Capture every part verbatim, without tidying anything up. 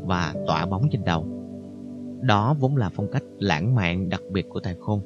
và tỏa bóng trên đầu. Đó vốn là phong cách lãng mạn đặc biệt của Tài Khôn.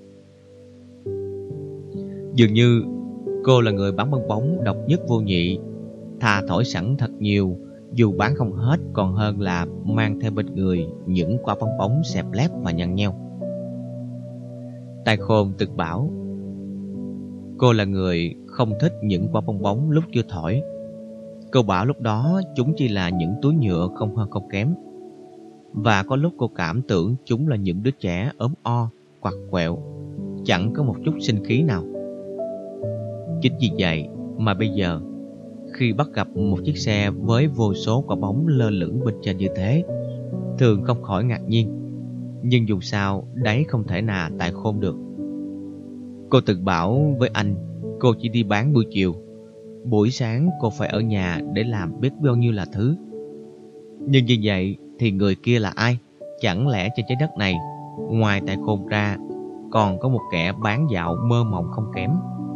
Dường như cô là người bán bong bóng độc nhất vô nhị, thà thổi sẵn thật nhiều, dù bán không hết còn hơn là mang theo bên người những quả bong bóng xẹp lép và nhăn nheo. Tài Khôn tự bảo cô là người không thích những quả bong bóng lúc chưa thổi. Cô bảo lúc đó chúng chỉ là những túi nhựa không hơn không kém. Và có lúc cô cảm tưởng chúng là những đứa trẻ ốm o, quặt quẹo, chẳng có một chút sinh khí nào. Chính vì vậy mà bây giờ, khi bắt gặp một chiếc xe với vô số quả bóng lơ lửng bên trên như thế, Thường không khỏi ngạc nhiên. Nhưng dù sao, đấy không thể nào Tài Khôn được. Cô từng bảo với anh, cô chỉ đi bán buổi chiều. Buổi sáng cô phải ở nhà để làm biết bao nhiêu là thứ. Nhưng như vậy thì người kia là ai? Chẳng lẽ trên trái đất này, ngoài Tài Khôn ra, còn có một kẻ bán dạo mơ mộng không kém?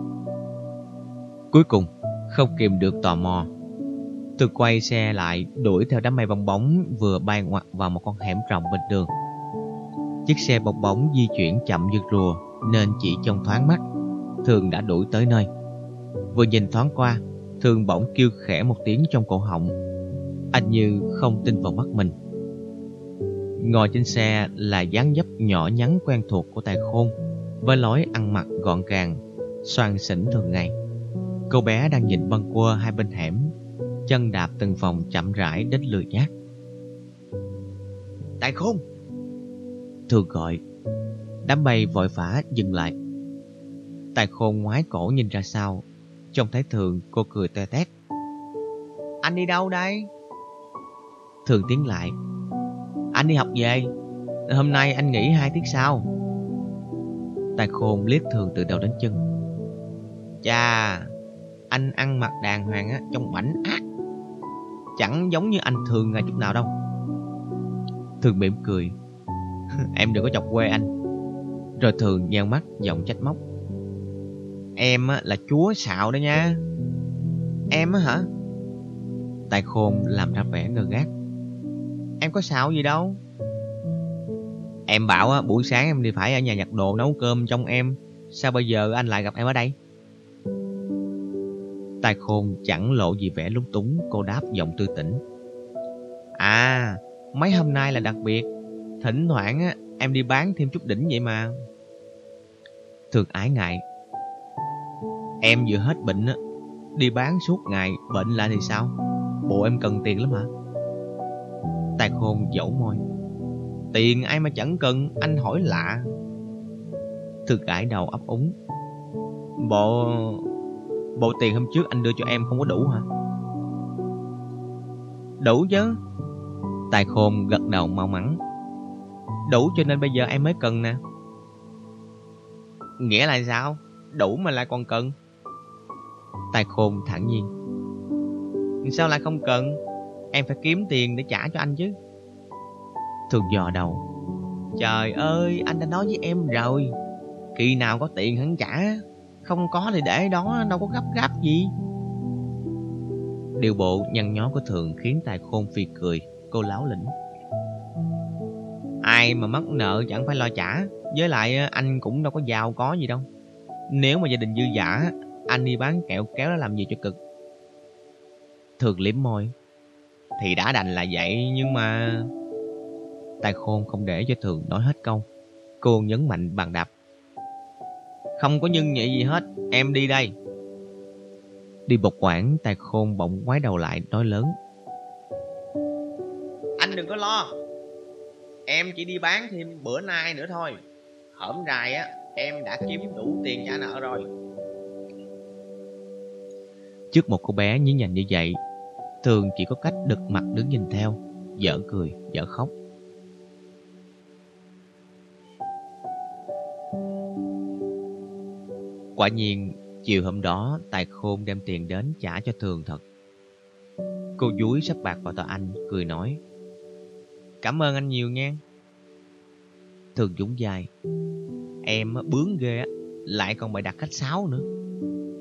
Cuối cùng, không kìm được tò mò, Tôi quay xe lại đuổi theo đám mây bong bóng vừa bay ngoặt vào một con hẻm rộng bên đường. Chiếc xe bong bóng di chuyển chậm như rùa nên chỉ trong thoáng mắt, Thường đã đuổi tới nơi. Vừa nhìn thoáng qua, Thường bỗng kêu khẽ một tiếng trong cổ họng. Anh như không tin vào mắt mình. Ngồi trên xe là dáng dấp nhỏ nhắn quen thuộc của Tài Khôn, với lối ăn mặc gọn gàng, xoàng xỉnh thường ngày. Cô bé đang nhìn bâng quơ hai bên hẻm, chân đạp từng vòng chậm rãi đến lười nhác. Tài Khôn! Thường gọi. Đám mây vội vã dừng lại. Tài Khôn ngoái cổ nhìn ra sau, trông thấy Thường, cô cười toe toét. Anh đi đâu đây? Thường tiến lại. Anh đi học về. Hôm nay anh nghỉ hai tiết sau. Tài Khôn liếc Thường từ đầu đến chân. Chà, anh ăn mặc đàng hoàng á, trông bảnh ác. Chẳng giống như anh Thường ngày chút nào đâu. Thường mỉm cười. Em đừng có chọc quê anh. Rồi Thường nheo mắt giọng trách móc. Em á, là chúa xạo đó nha. Em á hả? Tài Khôn làm ra vẻ ngơ ngác. Em có xạo gì đâu. Em bảo á, buổi sáng em đi phải ở nhà nhặt đồ nấu cơm trong em. Sao bây giờ anh lại gặp em ở đây? Tài Khôn chẳng lộ gì vẻ lúng túng. Cô đáp giọng tươi tỉnh. À, mấy hôm nay là đặc biệt. Thỉnh thoảng á, em đi bán thêm chút đỉnh vậy mà. Thường ái ngại. Em vừa hết bệnh á, đi bán suốt ngày, bệnh lại thì sao? Bộ em cần tiền lắm hả? Tài Khôn dẫu môi. Tiền ai mà chẳng cần, anh hỏi lạ. Thường gãi đầu ấp úng. Bộ... Bộ tiền hôm trước anh đưa cho em không có đủ hả? Đủ chứ. Tài Khôn gật đầu mau mắn. Đủ cho nên bây giờ em mới cần nè. Nghĩa là sao? Đủ mà lại còn cần? Tài Khôn thản nhiên. Sao lại không cần? Em phải kiếm tiền để trả cho anh chứ. Thường dò đầu. Trời ơi, anh đã nói với em rồi, khi nào có tiền hắn trả. Không có thì để đó, đâu có gấp gáp gì. Điều bộ nhăn nhó của Thường khiến Tài Khôn phì cười. Cô láo lĩnh. Ai mà mắc nợ chẳng phải lo trả. Với lại anh cũng đâu có giàu có gì đâu. Nếu mà gia đình dư dả, anh đi bán kẹo kéo nó làm gì cho cực. Thường liếm môi. Thì đã đành là vậy, nhưng mà... Tài Khôn không để cho Thường nói hết câu. Cô nhấn mạnh bàn đạp. Không có nhưng nhị gì hết, em đi đây. Đi một quãng, Tài Khôn bỗng ngoái đầu lại nói lớn. Anh đừng có lo, em chỉ đi bán thêm bữa nay nữa thôi. Hổm rày á, em đã kiếm đủ tiền trả nợ rồi. Trước một cô bé nhí nhảnh như vậy, Thường chỉ có cách đực mặt đứng nhìn theo, dở cười, dở khóc. Quả nhiên, chiều hôm đó, Tài Khôn đem tiền đến trả cho Thường thật. Cô dúi sắp bạc vào tay anh, cười nói. Cảm ơn anh nhiều nha. Thường nhún vai. Em bướng ghê á, lại còn bày đặt khách sáo nữa.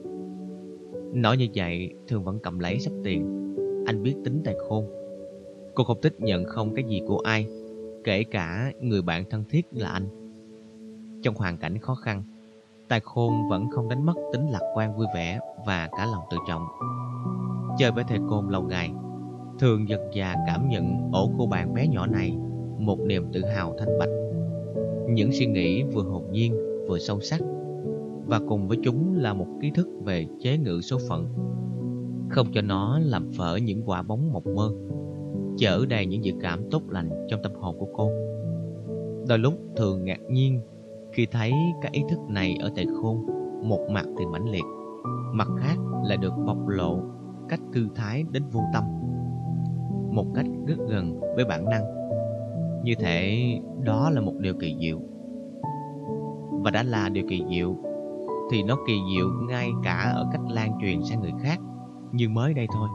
Nói như vậy, Thường vẫn cầm lấy sắp tiền. Anh biết tính Tài Khôn. Cô không thích nhận không cái gì của ai, kể cả người bạn thân thiết là anh. Trong hoàn cảnh khó khăn, Tài Khôn vẫn không đánh mất tính lạc quan vui vẻ và cả lòng tự trọng. Chơi với thầy Côn lâu ngày, Thường dần dà cảm nhận ổ cô bạn bé nhỏ này một niềm tự hào thanh bạch. Những suy nghĩ vừa hồn nhiên vừa sâu sắc, và cùng với chúng là một kiến thức về chế ngự số phận, không cho nó làm phở những quả bóng mộng mơ, chở đầy những dự cảm tốt lành trong tâm hồn của cô. Đôi lúc Thường ngạc nhiên khi thấy cái ý thức này ở Tài Khôn, một mặt thì mãnh liệt, mặt khác lại được bộc lộ cách thư thái đến vô tâm, một cách rất gần với bản năng. Như thể đó là một điều kỳ diệu. Và đã là điều kỳ diệu thì nó kỳ diệu ngay cả ở cách lan truyền sang người khác, như mới đây thôi.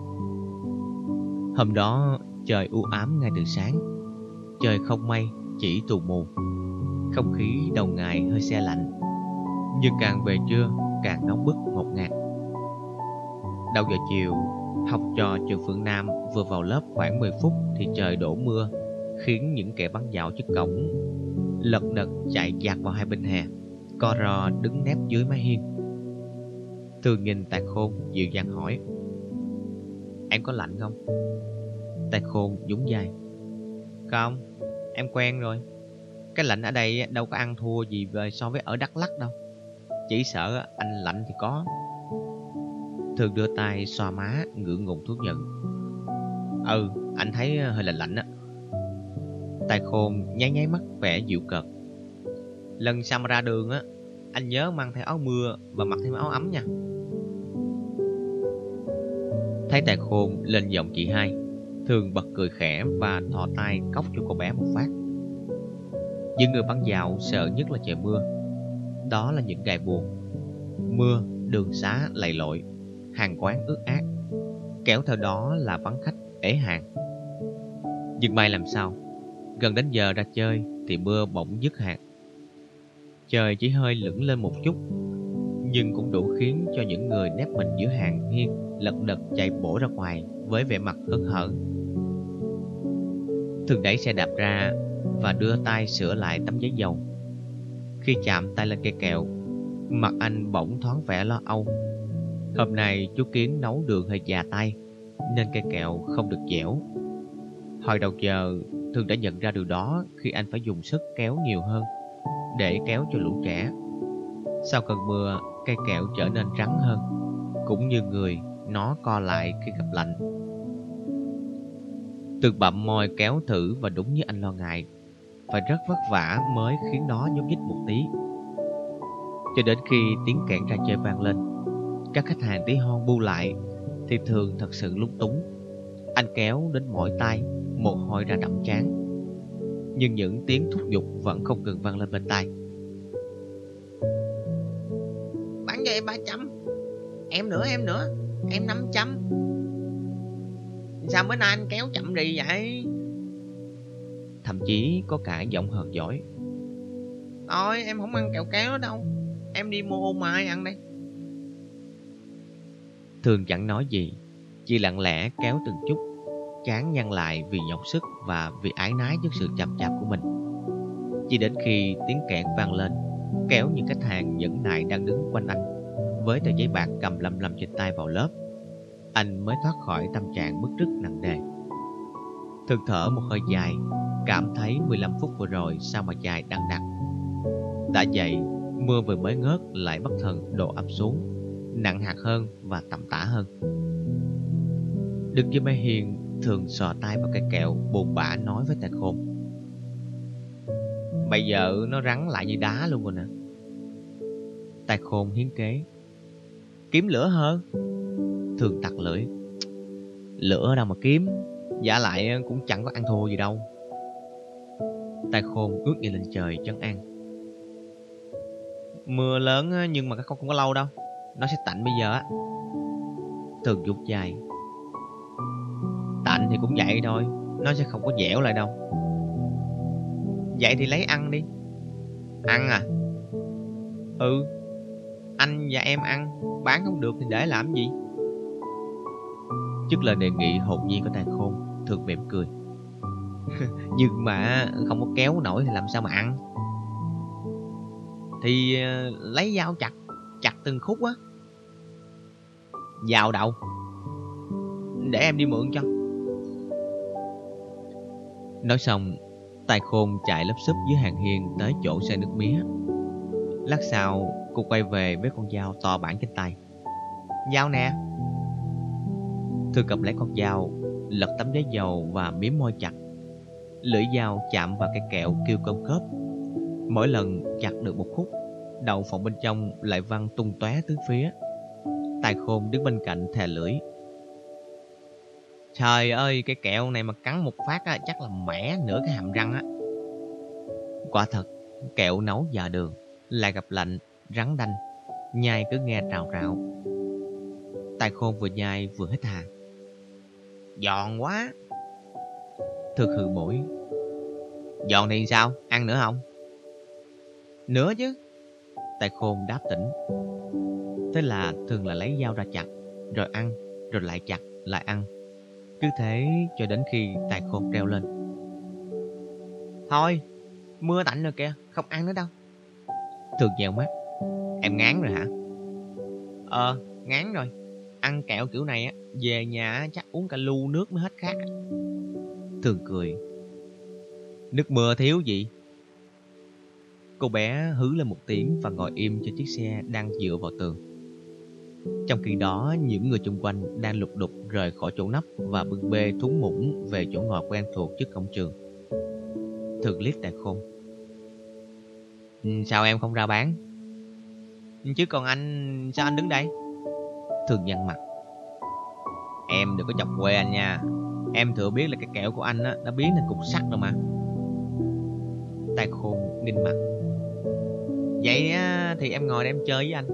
Hôm đó trời u ám ngay từ sáng, trời không mây, chỉ tù mù. Không khí đầu ngày hơi se lạnh, nhưng càng về trưa càng nóng bức ngột ngạt. Đầu giờ chiều, học trò trường Phượng Nam vừa vào lớp khoảng mười phút thì trời đổ mưa, khiến những kẻ bắn dạo trước cổng lật đật chạy dạt vào hai bên hè, co ro đứng nép dưới mái hiên. Thường nhìn Tài Khôn dịu dàng hỏi: "Em có lạnh không?" Tài Khôn nhún vai: "Không, em quen rồi. Cái lạnh ở đây đâu có ăn thua gì về so với ở Đắk Lắk đâu. Chỉ sợ anh lạnh thì có." Thường đưa tay xoa má, ngượng ngùng thú nhận: "Ừ, anh thấy hơi lạnh lạnh á." Tài Khôn nháy nháy mắt vẻ dịu cợt: "Lần sau mà ra đường á, anh nhớ mang theo áo mưa và mặc thêm áo ấm nha." Thấy Tài Khôn lên giọng chị hai, Thường bật cười khẽ và thò tay cốc cho cô bé một phát. Những người bắn dạo sợ nhất là trời mưa. Đó là những ngày buồn. Mưa, đường xá lầy lội, hàng quán ướt át, kéo theo đó là vắng khách ế hàng. Nhưng may làm sao, gần đến giờ ra chơi thì mưa bỗng dứt hạt. Trời chỉ hơi lửng lên một chút, nhưng cũng đủ khiến cho những người nép mình giữa hàng hiên lật đật chạy bổ ra ngoài với vẻ mặt hớn hở. Thường đẩy xe đạp ra và đưa tay sửa lại tấm giấy dầu. Khi chạm tay lên cây kẹo, mặt anh bỗng thoáng vẻ lo âu. Hôm nay chú Kiến nấu đường hơi già tay, nên cây kẹo không được dẻo. Hồi đầu giờ, Thường đã nhận ra điều đó khi anh phải dùng sức kéo nhiều hơn để kéo cho lũ trẻ. Sau cơn mưa, cây kẹo trở nên rắn hơn, cũng như người, nó co lại khi gặp lạnh. Thường bặm môi kéo thử, và đúng như anh lo ngại, phải rất vất vả mới khiến nó nhúc nhích một tí. Cho đến khi tiếng kẹn ra chơi vang lên, các khách hàng tí hon bu lại, thì Thường thật sự lúng túng. Anh kéo đến mỏi tay, mồ hôi ra đẫm trán, nhưng những tiếng thúc giục vẫn không ngừng vang lên bên tai. "Bán cho em ba trăm, em nữa, em nữa, em năm trăm. Sao bữa nay anh kéo chậm rì vậy?" Thậm chí có cả giọng hờn dỗi: "Thôi em không ăn kẹo kéo đâu, em đi mua ô mai ăn đây." Thường chẳng nói gì, chỉ lặng lẽ kéo từng chút, trán nhăn lại vì nhọc sức và vì áy náy trước sự chậm chạp của mình. Chỉ đến khi tiếng kẹt vang lên, kéo những khách hàng nhẫn nại đang đứng quanh anh với tờ giấy bạc cầm lầm lầm trên tay vào lớp, anh mới thoát khỏi tâm trạng bứt rứt nặng nề. Thường thở một hơi dài, cảm thấy mười lăm phút vừa rồi sao mà dài đằng đẵng. Đã vậy, mưa vừa mới ngớt lại bất thần đổ ập xuống, nặng hạt hơn và tầm tã hơn. Đứng dưới mái hiên, Thường sò tay vào cây kẹo, buồn bã nói với Tài Khôn: "Bây giờ nó rắn lại như đá luôn rồi nè." Tài Khôn hiến kế: "Kiếm lửa hơn." Thường tặc lưỡi: "Lửa đâu mà kiếm, giả lại cũng chẳng có ăn thua gì đâu." Tài Khôn ước nhìn lên trời trấn an: "Mưa lớn nhưng mà không không có lâu đâu, nó sẽ tạnh bây giờ á." Thường rút dài: "Tạnh thì cũng vậy thôi, nó sẽ không có dẻo lại đâu." "Vậy thì lấy ăn đi." "Ăn à?" "Ừ, anh và em ăn, bán không được thì để làm gì?" Trước lời đề nghị hồn nhiên của Tài Khôn, Thường mỉm cười. Nhưng mà không có kéo nổi thì làm sao mà ăn? Thì uh, lấy dao chặt, chặt từng khúc á. Dao đâu? Để em đi mượn cho. Nói xong, Tài Khôn chạy lấp xúp dưới hàng hiên tới chỗ xe nước mía. Lát sau, cô quay về với con dao to bản trên tay. Dao nè. Thư cầm lấy con dao, lật tấm giấy dầu và miếm môi chặt. Lưỡi dao chạm vào cái kẹo kêu cơm khớp. Mỗi lần chặt được một khúc, đậu phộng bên trong lại văng tung tóe tứ phía. Tài Khôn đứng bên cạnh thè lưỡi. Trời ơi, cái kẹo này mà cắn một phát á, chắc là mẻ nửa cái hàm răng á. Quả thật, kẹo nấu già đường, lại gặp lạnh, rắn đanh, nhai cứ nghe trào trào. Tài Khôn vừa nhai vừa hít hà. Giòn quá. Thư khừ mũi. Giòn thì sao? Ăn nữa không? Nữa chứ. Tài Khôn đáp tỉnh. Thế là Thường là lấy dao ra chặt, rồi ăn, rồi lại chặt, lại ăn. Cứ thế cho đến khi Tài Khôn treo lên. Thôi, mưa tạnh rồi kìa, không ăn nữa đâu. Thường nhèo mắt. Em ngán rồi hả? Ờ, ngán rồi. Ăn kẹo kiểu này á, về nhà chắc uống cả lu nước mới hết khát. Thường cười. Nước mưa thiếu gì? Cô bé hứ lên một tiếng và ngồi im trên chiếc xe đang dựa vào tường. Trong khi đó, những người xung quanh đang lục đục rời khỏi chỗ nấp và bưng bê thúng muỗng về chỗ ngồi quen thuộc trước cổng trường. Thường liếc Tài Khôn. Sao em không ra bán? Chứ còn anh, sao anh đứng đây? Thường nhăn mặt. Em đừng có chọc quê anh nha. Em thừa biết là cái kẹo của anh á, đã biến thành cục sắt rồi mà. Tài Khôn ninh mặt. Vậy á, thì em ngồi để em chơi với anh.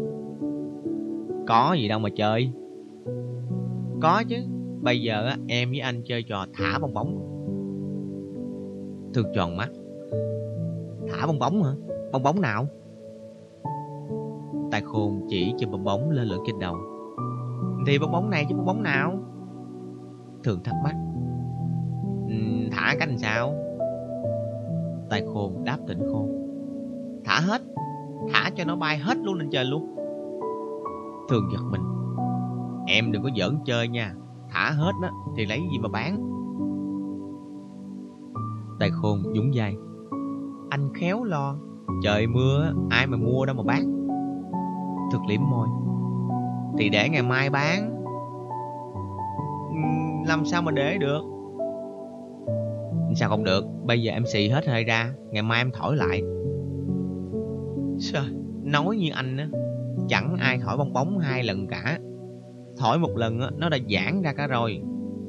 Có gì đâu mà chơi. Có chứ. Bây giờ á, em với anh chơi trò thả bong bóng. Thường tròn mắt. Thả bong bóng hả? Bong bóng nào? Tài Khôn chỉ cho bong bóng lơ lửng trên đầu. Thì bong bóng này chứ bong bóng nào? Thường thắc mắc. uhm, Thả cách làm sao? Tài Khôn đáp tỉnh khôn. Thả hết. Thả cho nó bay hết luôn lên trời luôn. Thường giật mình. Em đừng có giỡn chơi nha. Thả hết á thì lấy gì mà bán? Tài Khôn nhún vai. Anh khéo lo. Trời mưa ai mà mua đâu mà bán. Thực liếm môi. Thì để ngày mai bán. uhm, Làm sao mà để được? Sao không được? Bây giờ em xì hết hơi ra, ngày mai em thổi lại. Sao? Nói như anh á. Chẳng ai thổi bong bóng hai lần cả. Thổi một lần á, nó đã giãn ra cả rồi.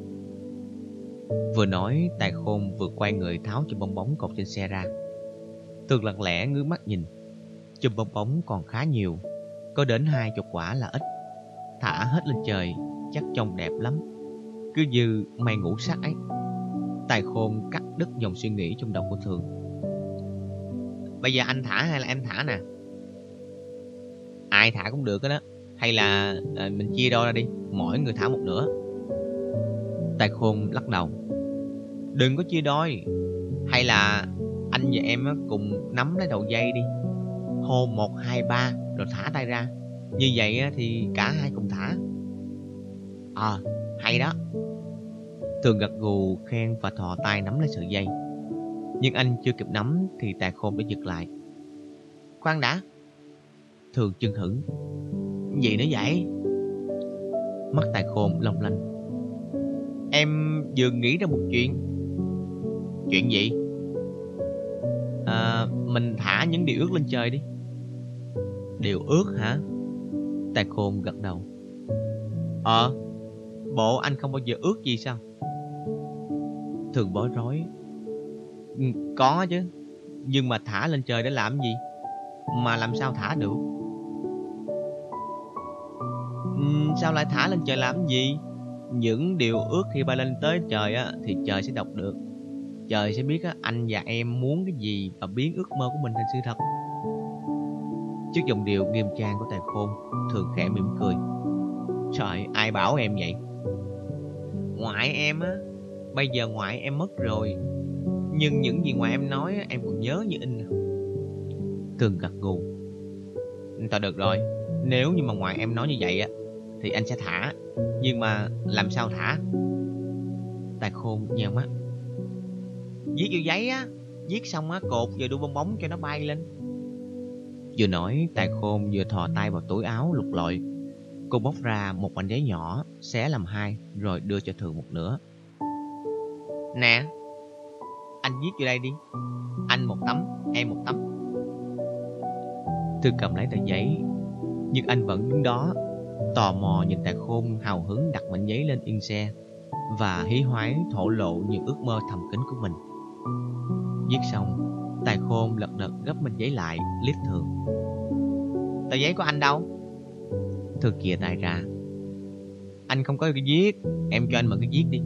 Vừa nói, Tài Khôn vừa quay người tháo chùm bong bóng cột trên xe ra. Tường lặng lẽ ngước mắt nhìn. Chùm bong bóng còn khá nhiều, có đến hai chục quả là ít. Thả hết lên trời chắc trông đẹp lắm, cứ như mây ngũ sắc ấy. Tài Khôn cắt đứt dòng suy nghĩ trong đầu của Thường. Bây giờ anh thả hay là em thả nè? Ai thả cũng được đó. Hay là à, mình chia đôi ra đi, mỗi người thả một nửa. Tài Khôn lắc đầu. Đừng có chia đôi. Hay là anh và em cùng nắm lấy đầu dây đi, hô một hai ba rồi thả tay ra. Như vậy thì cả hai cùng thả. Ờ, à, hay đó. Thường gật gù khen và thò tay nắm lấy sợi dây. Nhưng anh chưa kịp nắm thì Tài Khôn đã giật lại. Khoan đã. Thường chưng hửng. Gì nữa vậy? Mắt Tài Khôn long lanh. Em vừa nghĩ ra một chuyện. Chuyện gì? À, mình thả những điều ước lên trời đi. Điều ước hả? Tài Khôn gật đầu. Ờ, bộ anh không bao giờ ước gì sao? Thường bối rối. Ừ, có chứ. Nhưng mà thả lên trời để làm gì? Mà làm sao thả được? Ừ, sao lại thả lên trời làm gì? Những điều ước khi bay lên tới trời á, thì trời sẽ đọc được. Trời sẽ biết á, anh và em muốn cái gì và biến ước mơ của mình thành sự thật. Trước dòng điệu nghiêm trang của Tài Khôn, Thường khẽ mỉm cười. Trời, ai bảo em vậy? Ngoại em á. Bây giờ ngoại em mất rồi, nhưng những gì ngoại em nói em còn nhớ như in. Thường gật gù. Thôi được rồi, nếu như mà ngoại em nói như vậy á thì anh sẽ thả. Nhưng mà làm sao thả? Tài Khôn nheo mắt. Viết vô giấy á, viết xong á cột vào đu bong bóng cho nó bay lên. Vừa nói, Tài Khôn vừa thò tay vào túi áo lục lọi. Cô bóc ra một mảnh giấy nhỏ, xé làm hai rồi đưa cho Thường một nửa. Nè, anh viết vô đây đi. Anh một tấm, em một tấm. Thường cầm lấy tờ giấy, nhưng anh vẫn đứng đó, tò mò nhìn Tài Khôn hào hứng đặt mảnh giấy lên yên xe và hí hoái thổ lộ những ước mơ thầm kín của mình. Viết xong, Tài Khôn lật đật gấp mảnh giấy lại, liếc Thường. Tờ giấy của anh đâu? Thường chìa tay ra. Anh không có cái viết, em cho anh mượn cái viết đi.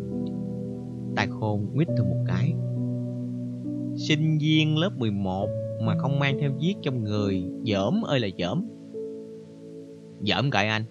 Tài Khôn nguyết Thường một cái. Sinh viên lớp mười một mà không mang theo viết trong người, dởm ơi là dởm. Dởm cậy anh.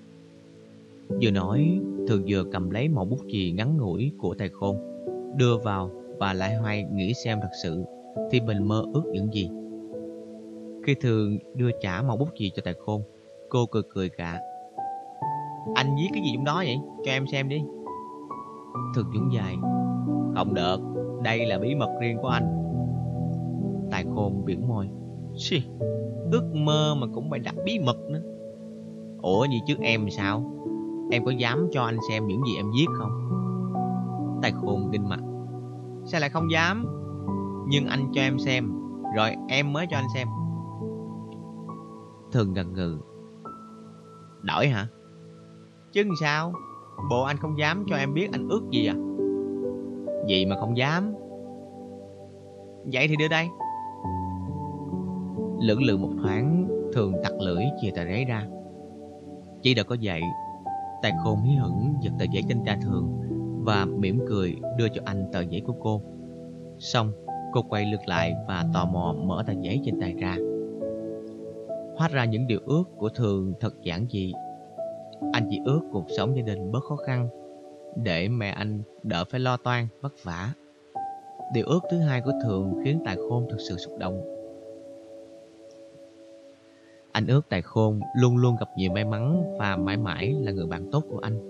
Vừa nói, Thường vừa cầm lấy mẩu bút chì ngắn ngủi của Tài Khôn, đưa vào và lại hoài nghĩ xem thật sự thì mình mơ ước những gì. Khi Thường đưa trả mẩu bút chì cho Tài Khôn, cô cười cười gạ. Anh viết cái gì trong đó vậy? Cho em xem đi. Thường nhún vai. Không được, đây là bí mật riêng của anh. Tài Khôn biểu môi. Xì, ước mơ mà cũng phải đặt bí mật nữa. Ủa như trước em sao? Em có dám cho anh xem những gì em viết không? Tài Khôn kinh mặt. Sao lại không dám? Nhưng anh cho em xem, rồi em mới cho anh xem. Thường ngần ngừ. Đổi hả? Chứ sao? Bộ anh không dám cho em biết anh ước gì à? Gì mà không dám? Vậy thì đưa đây. Lưỡng lự một thoáng, Thường tặc lưỡi chìa tờ giấy ra. Chỉ đã có vậy, Tài Khôn hí hửng giật tờ giấy trên tay Thường và mỉm cười đưa cho anh tờ giấy của cô. Xong, cô quay lưng lại và tò mò mở tờ giấy trên tay ra. Hóa ra những điều ước của Thường thật giản dị. Anh chỉ ước cuộc sống gia đình bớt khó khăn, để mẹ anh đỡ phải lo toan vất vả. Điều ước thứ hai của Thường khiến Tài Khôn thật sự xúc động. Anh ước Tài Khôn luôn luôn gặp nhiều may mắn và mãi mãi là người bạn tốt của anh.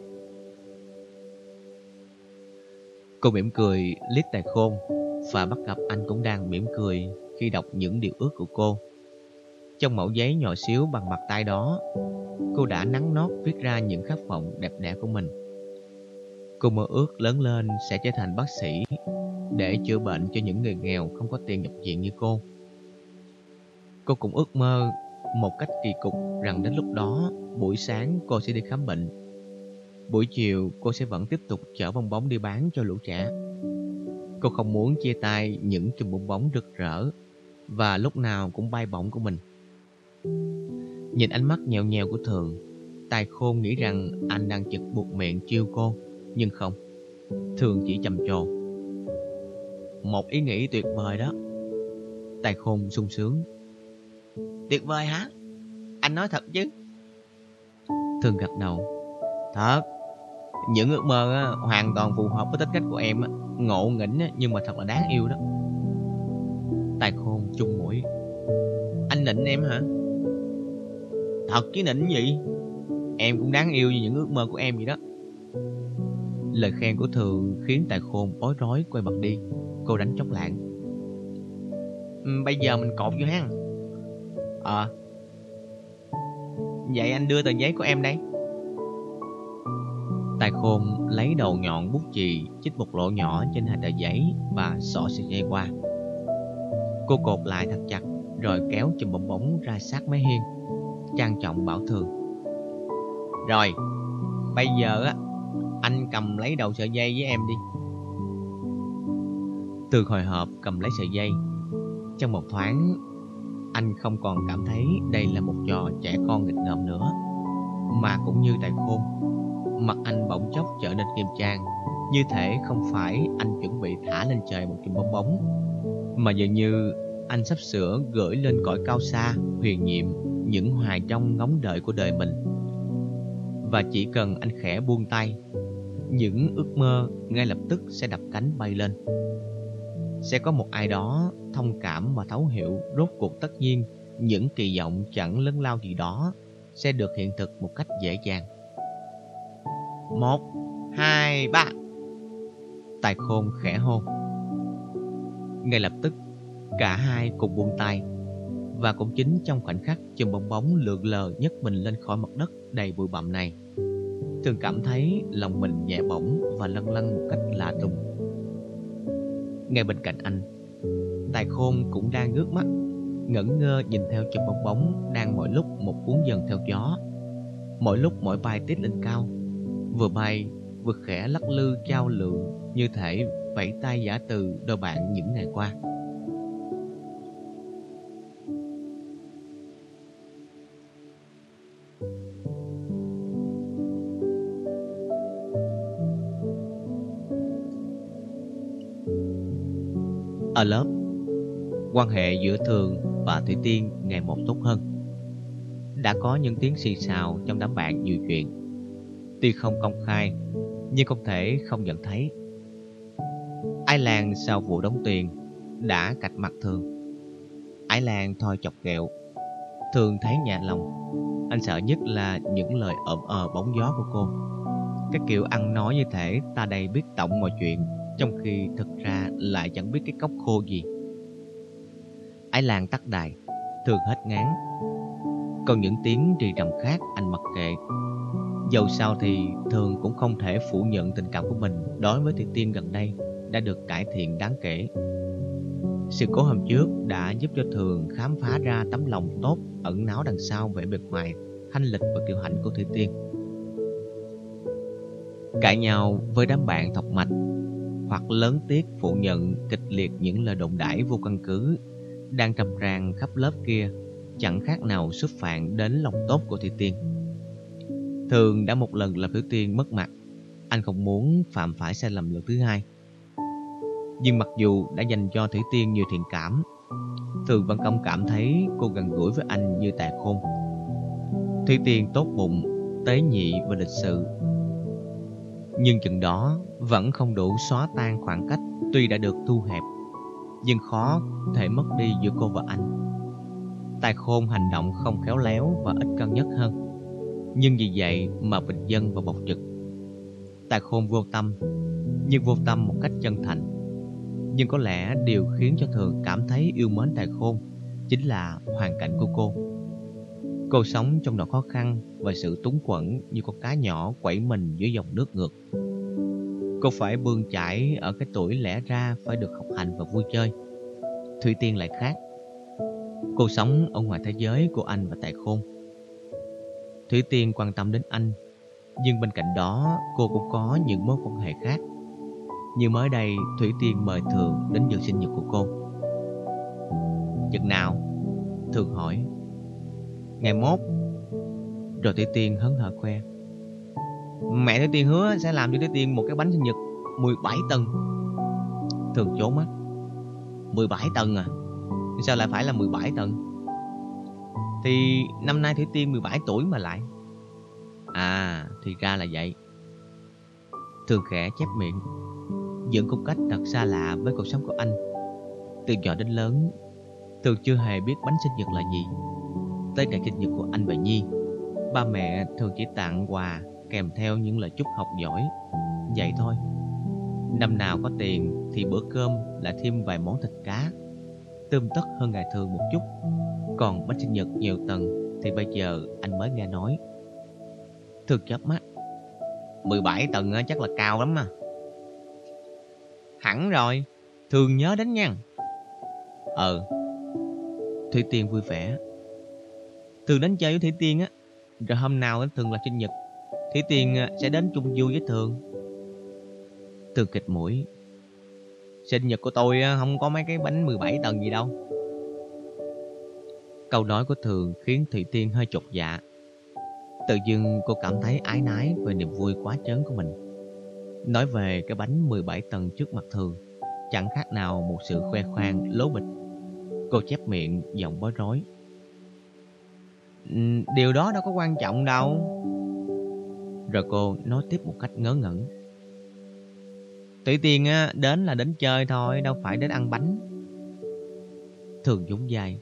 Cô mỉm cười liếc Tài Khôn và bắt gặp anh cũng đang mỉm cười khi đọc những điều ước của cô. Trong mẩu giấy nhỏ xíu bằng mặt tay đó, cô đã nắn nót viết ra những khát vọng đẹp đẽ của mình. Cô mơ ước lớn lên sẽ trở thành bác sĩ để chữa bệnh cho những người nghèo không có tiền nhập viện như cô. Cô cũng ước mơ một cách kỳ cục rằng đến lúc đó, buổi sáng cô sẽ đi khám bệnh, buổi chiều cô sẽ vẫn tiếp tục chở bong bóng đi bán cho lũ trẻ. Cô không muốn chia tay những chùm bong bóng rực rỡ và lúc nào cũng bay bổng của mình. Nhìn ánh mắt nhèo nhèo của Thường, Tài Khôn nghĩ rằng anh đang chực buộc miệng chiêu cô, nhưng không. Thường chỉ trầm trồ. Một ý nghĩ tuyệt vời đó. Tài Khôn sung sướng. Tuyệt vời hả? Anh nói thật chứ? Thường gật đầu. Thật. Những ước mơ á, hoàn toàn phù hợp với tính cách của em á. Ngộ nghĩnh á, nhưng mà thật là đáng yêu đó. Tài Khôn chung mũi. Anh nịnh em hả? Thật chứ nịnh gì? Em cũng đáng yêu như những ước mơ của em vậy đó. Lời khen của Thường khiến Tài Khôn bối rối quay mặt đi. Cô đánh chốc lạng. Ừ, bây giờ mình cột vô ha. Ờ à. Vậy anh đưa tờ giấy của em đây. Tài Khôn lấy đầu nhọn bút chì chích một lỗ nhỏ trên hai tờ giấy và xỏ sợi dây qua. Cô cột lại thật chặt rồi kéo chùm bong bóng ra sát mé hiên, trang trọng bảo Thường. Rồi, bây giờ á, anh cầm lấy đầu sợi dây với em đi. Thường hồi hộp cầm lấy sợi dây. Trong một thoáng, anh không còn cảm thấy đây là một trò trẻ con nghịch ngợm nữa, mà cũng như Tài Khôn, mặt anh bỗng chốc trở nên nghiêm trang, như thể không phải anh chuẩn bị thả lên trời một chùm bong bóng, mà dường như anh sắp sửa gửi lên cõi cao xa, huyền nhiệm những hoài trong ngóng đợi của đời mình. Và chỉ cần anh khẽ buông tay, những ước mơ ngay lập tức sẽ đập cánh bay lên. Sẽ có một ai đó thông cảm và thấu hiểu rốt cuộc tất nhiên những kỳ vọng chẳng lớn lao gì đó sẽ được hiện thực một cách dễ dàng. Một, hai, ba. Tài Khôn khẽ hô. Ngay lập tức cả hai cùng buông tay. Và cũng chính trong khoảnh khắc chùm bong bóng lượn lờ nhấc mình lên khỏi mặt đất đầy bụi bặm này, Thường cảm thấy lòng mình nhẹ bỗng và lâng lâng một cách lạ lùng. Ngay bên cạnh anh, Tài Khôn cũng đang ngước mắt, ngẩn ngơ nhìn theo chùm bong bóng đang mỗi lúc một cuốn dần theo gió, mỗi lúc mỗi bay tít lên cao, vừa bay vừa khẽ lắc lư chao lượn như thể vẫy tay giả từ đôi bạn những ngày qua. Ở lớp, quan hệ giữa Thường và Thủy Tiên ngày một tốt hơn. Đã có những tiếng xì xào trong đám bạn nhiều chuyện, tuy không công khai nhưng không thể không nhận thấy. Ái Lan sau vụ đóng tiền đã cạch mặt Thường. Ái Lan thôi chọc ghẹo. Thường thấy nhẹ lòng. Anh sợ nhất là những lời ợm ờ bóng gió của cô. Cái kiểu ăn nói như thể ta đây biết tổng mọi chuyện, trong khi thực ra lại chẳng biết cái cốc khô gì. Ái Lan tắt đài, Thường hết ngán. Còn những tiếng rì rầm khác anh mặc kệ. Dầu sao thì Thường cũng không thể phủ nhận tình cảm của mình đối với Thủy Tiên gần đây đã được cải thiện đáng kể. Sự cố hôm trước đã giúp cho Thường khám phá ra tấm lòng tốt ẩn náu đằng sau vẻ bề ngoài thanh lịch và kiêu hãnh của Thủy Tiên. Cãi nhau với đám bạn thọc mạch, hoặc lớn tiếng phủ nhận kịch liệt những lời đồn đãi vô căn cứ đang rầm ràng khắp lớp kia, chẳng khác nào xúc phạm đến lòng tốt của Thủy Tiên. Thường đã một lần làm Thủy Tiên mất mặt, anh không muốn phạm phải sai lầm lần thứ hai. Nhưng mặc dù đã dành cho Thủy Tiên nhiều thiện cảm, Thường vẫn không cảm thấy cô gần gũi với anh như Tài Khôn. Thủy Tiên tốt bụng, tế nhị và lịch sự, nhưng chừng đó vẫn không đủ xóa tan khoảng cách tuy đã được thu hẹp, nhưng khó thể mất đi giữa cô và anh. Tài Khôn hành động không khéo léo và ít cân nhắc hơn, nhưng vì vậy mà bình dân và bộc trực. Tài Khôn vô tâm, nhưng vô tâm một cách chân thành. Nhưng có lẽ điều khiến cho Thường cảm thấy yêu mến Tài Khôn chính là hoàn cảnh của cô. Cô sống trong nỗi khó khăn và sự túng quẫn như con cá nhỏ quẩy mình dưới dòng nước ngược. Cô phải bươn chải ở cái tuổi lẽ ra phải được học hành và vui chơi. Thủy Tiên lại khác. Cô sống ở ngoài thế giới của anh và Tài Khôn. Thủy Tiên quan tâm đến anh, nhưng bên cạnh đó cô cũng có những mối quan hệ khác. Như mới đây Thủy Tiên mời Thường đến dự sinh nhật của cô. Chừng nào? Thường hỏi. Ngày mốt. Rồi Thủy Tiên hớn hở khoe. Mẹ Thủy Tiên hứa sẽ làm cho Thủy Tiên một cái bánh sinh nhật mười bảy tầng. Thường trố mắt. mười bảy tầng à? Sao lại phải là mười bảy tầng? Thì năm nay Thủy Tiên mười bảy tuổi mà lại. À, thì ra là vậy. Thường khẽ chép miệng. Những cung cách thật xa lạ với cuộc sống của anh. Từ nhỏ đến lớn, Thường chưa hề biết bánh sinh nhật là gì. Tới ngày sinh nhật của anh và Nhi, ba mẹ thường chỉ tặng quà kèm theo những lời chúc học giỏi, vậy thôi. Năm nào có tiền thì bữa cơm lại thêm vài món thịt cá, tươm tất hơn ngày thường một chút. Còn bánh sinh nhật nhiều tầng thì bây giờ anh mới nghe nói. Thường chớp mắt. mười bảy tầng chắc là cao lắm à. Hẳn rồi, Thường nhớ đến nha. Ờ. Thủy Tiên vui vẻ. Thường đến chơi với Thủy Tiên á, rồi hôm nào Thường là sinh nhật, Thủy Tiên sẽ đến chung vui với Thường. Thường kịch mũi. Sinh nhật của tôi không có mấy cái bánh mười bảy tầng gì đâu. Câu nói của Thường khiến Thủy Tiên hơi chột dạ. Tự dưng cô cảm thấy áy náy về niềm vui quá trớn của mình. Nói về cái bánh mười bảy tầng trước mặt Thường chẳng khác nào một sự khoe khoang lố bịch. Cô chép miệng giọng bối rối. Điều đó đâu có quan trọng đâu. Rồi cô nói tiếp một cách ngớ ngẩn. Thủy Tiên á, đến là đến chơi thôi, đâu phải đến ăn bánh. Thường nhún vai.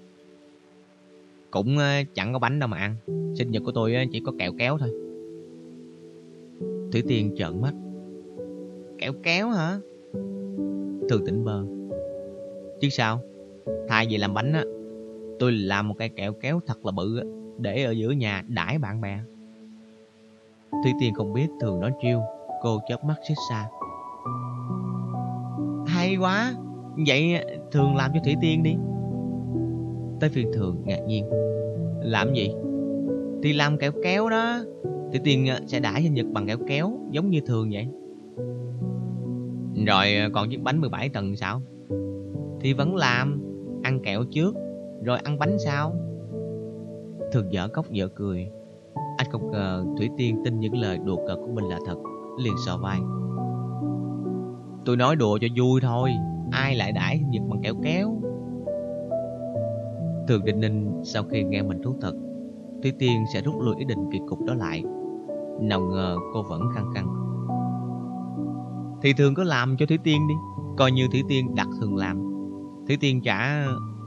Cũng chẳng có bánh đâu mà ăn. Sinh nhật của tôi chỉ có kẹo kéo thôi. Thủy Tiên trợn mắt. Kẹo kéo hả? Thường tỉnh bơ. Chứ sao? Thay vì làm bánh á, tôi làm một cây kẹo kéo thật là bự á, để ở giữa nhà đãi bạn bè. Thủy Tiên không biết Thường nói trêu. Cô chớp mắt xích xa. Hay quá. Vậy Thường làm cho Thủy Tiên đi. Tới phiên Thường ngạc nhiên. Làm gì? Thì làm kẹo kéo đó. Thủy Tiên sẽ đãi sinh nhật bằng kẹo kéo, giống như Thường vậy. Rồi còn chiếc bánh mười bảy tầng sao? Thì vẫn làm. Ăn kẹo trước, rồi ăn bánh sao? Thường dở khóc dở cười. Anh không ngờ Thủy Tiên tin những lời đùa cợt của mình là thật. Liền xò vai. Tôi nói đùa cho vui thôi. Ai lại đãi sinh nhật bằng kẹo kéo? Thường định ninh sau khi nghe mình thú thật, Thủy Tiên sẽ rút lui ý định kỳ cục đó lại. Nào ngờ cô vẫn khăng khăng. Thì Thường cứ làm cho Thủy Tiên đi. Coi như Thủy Tiên đặt Thường làm. Thủy Tiên chả...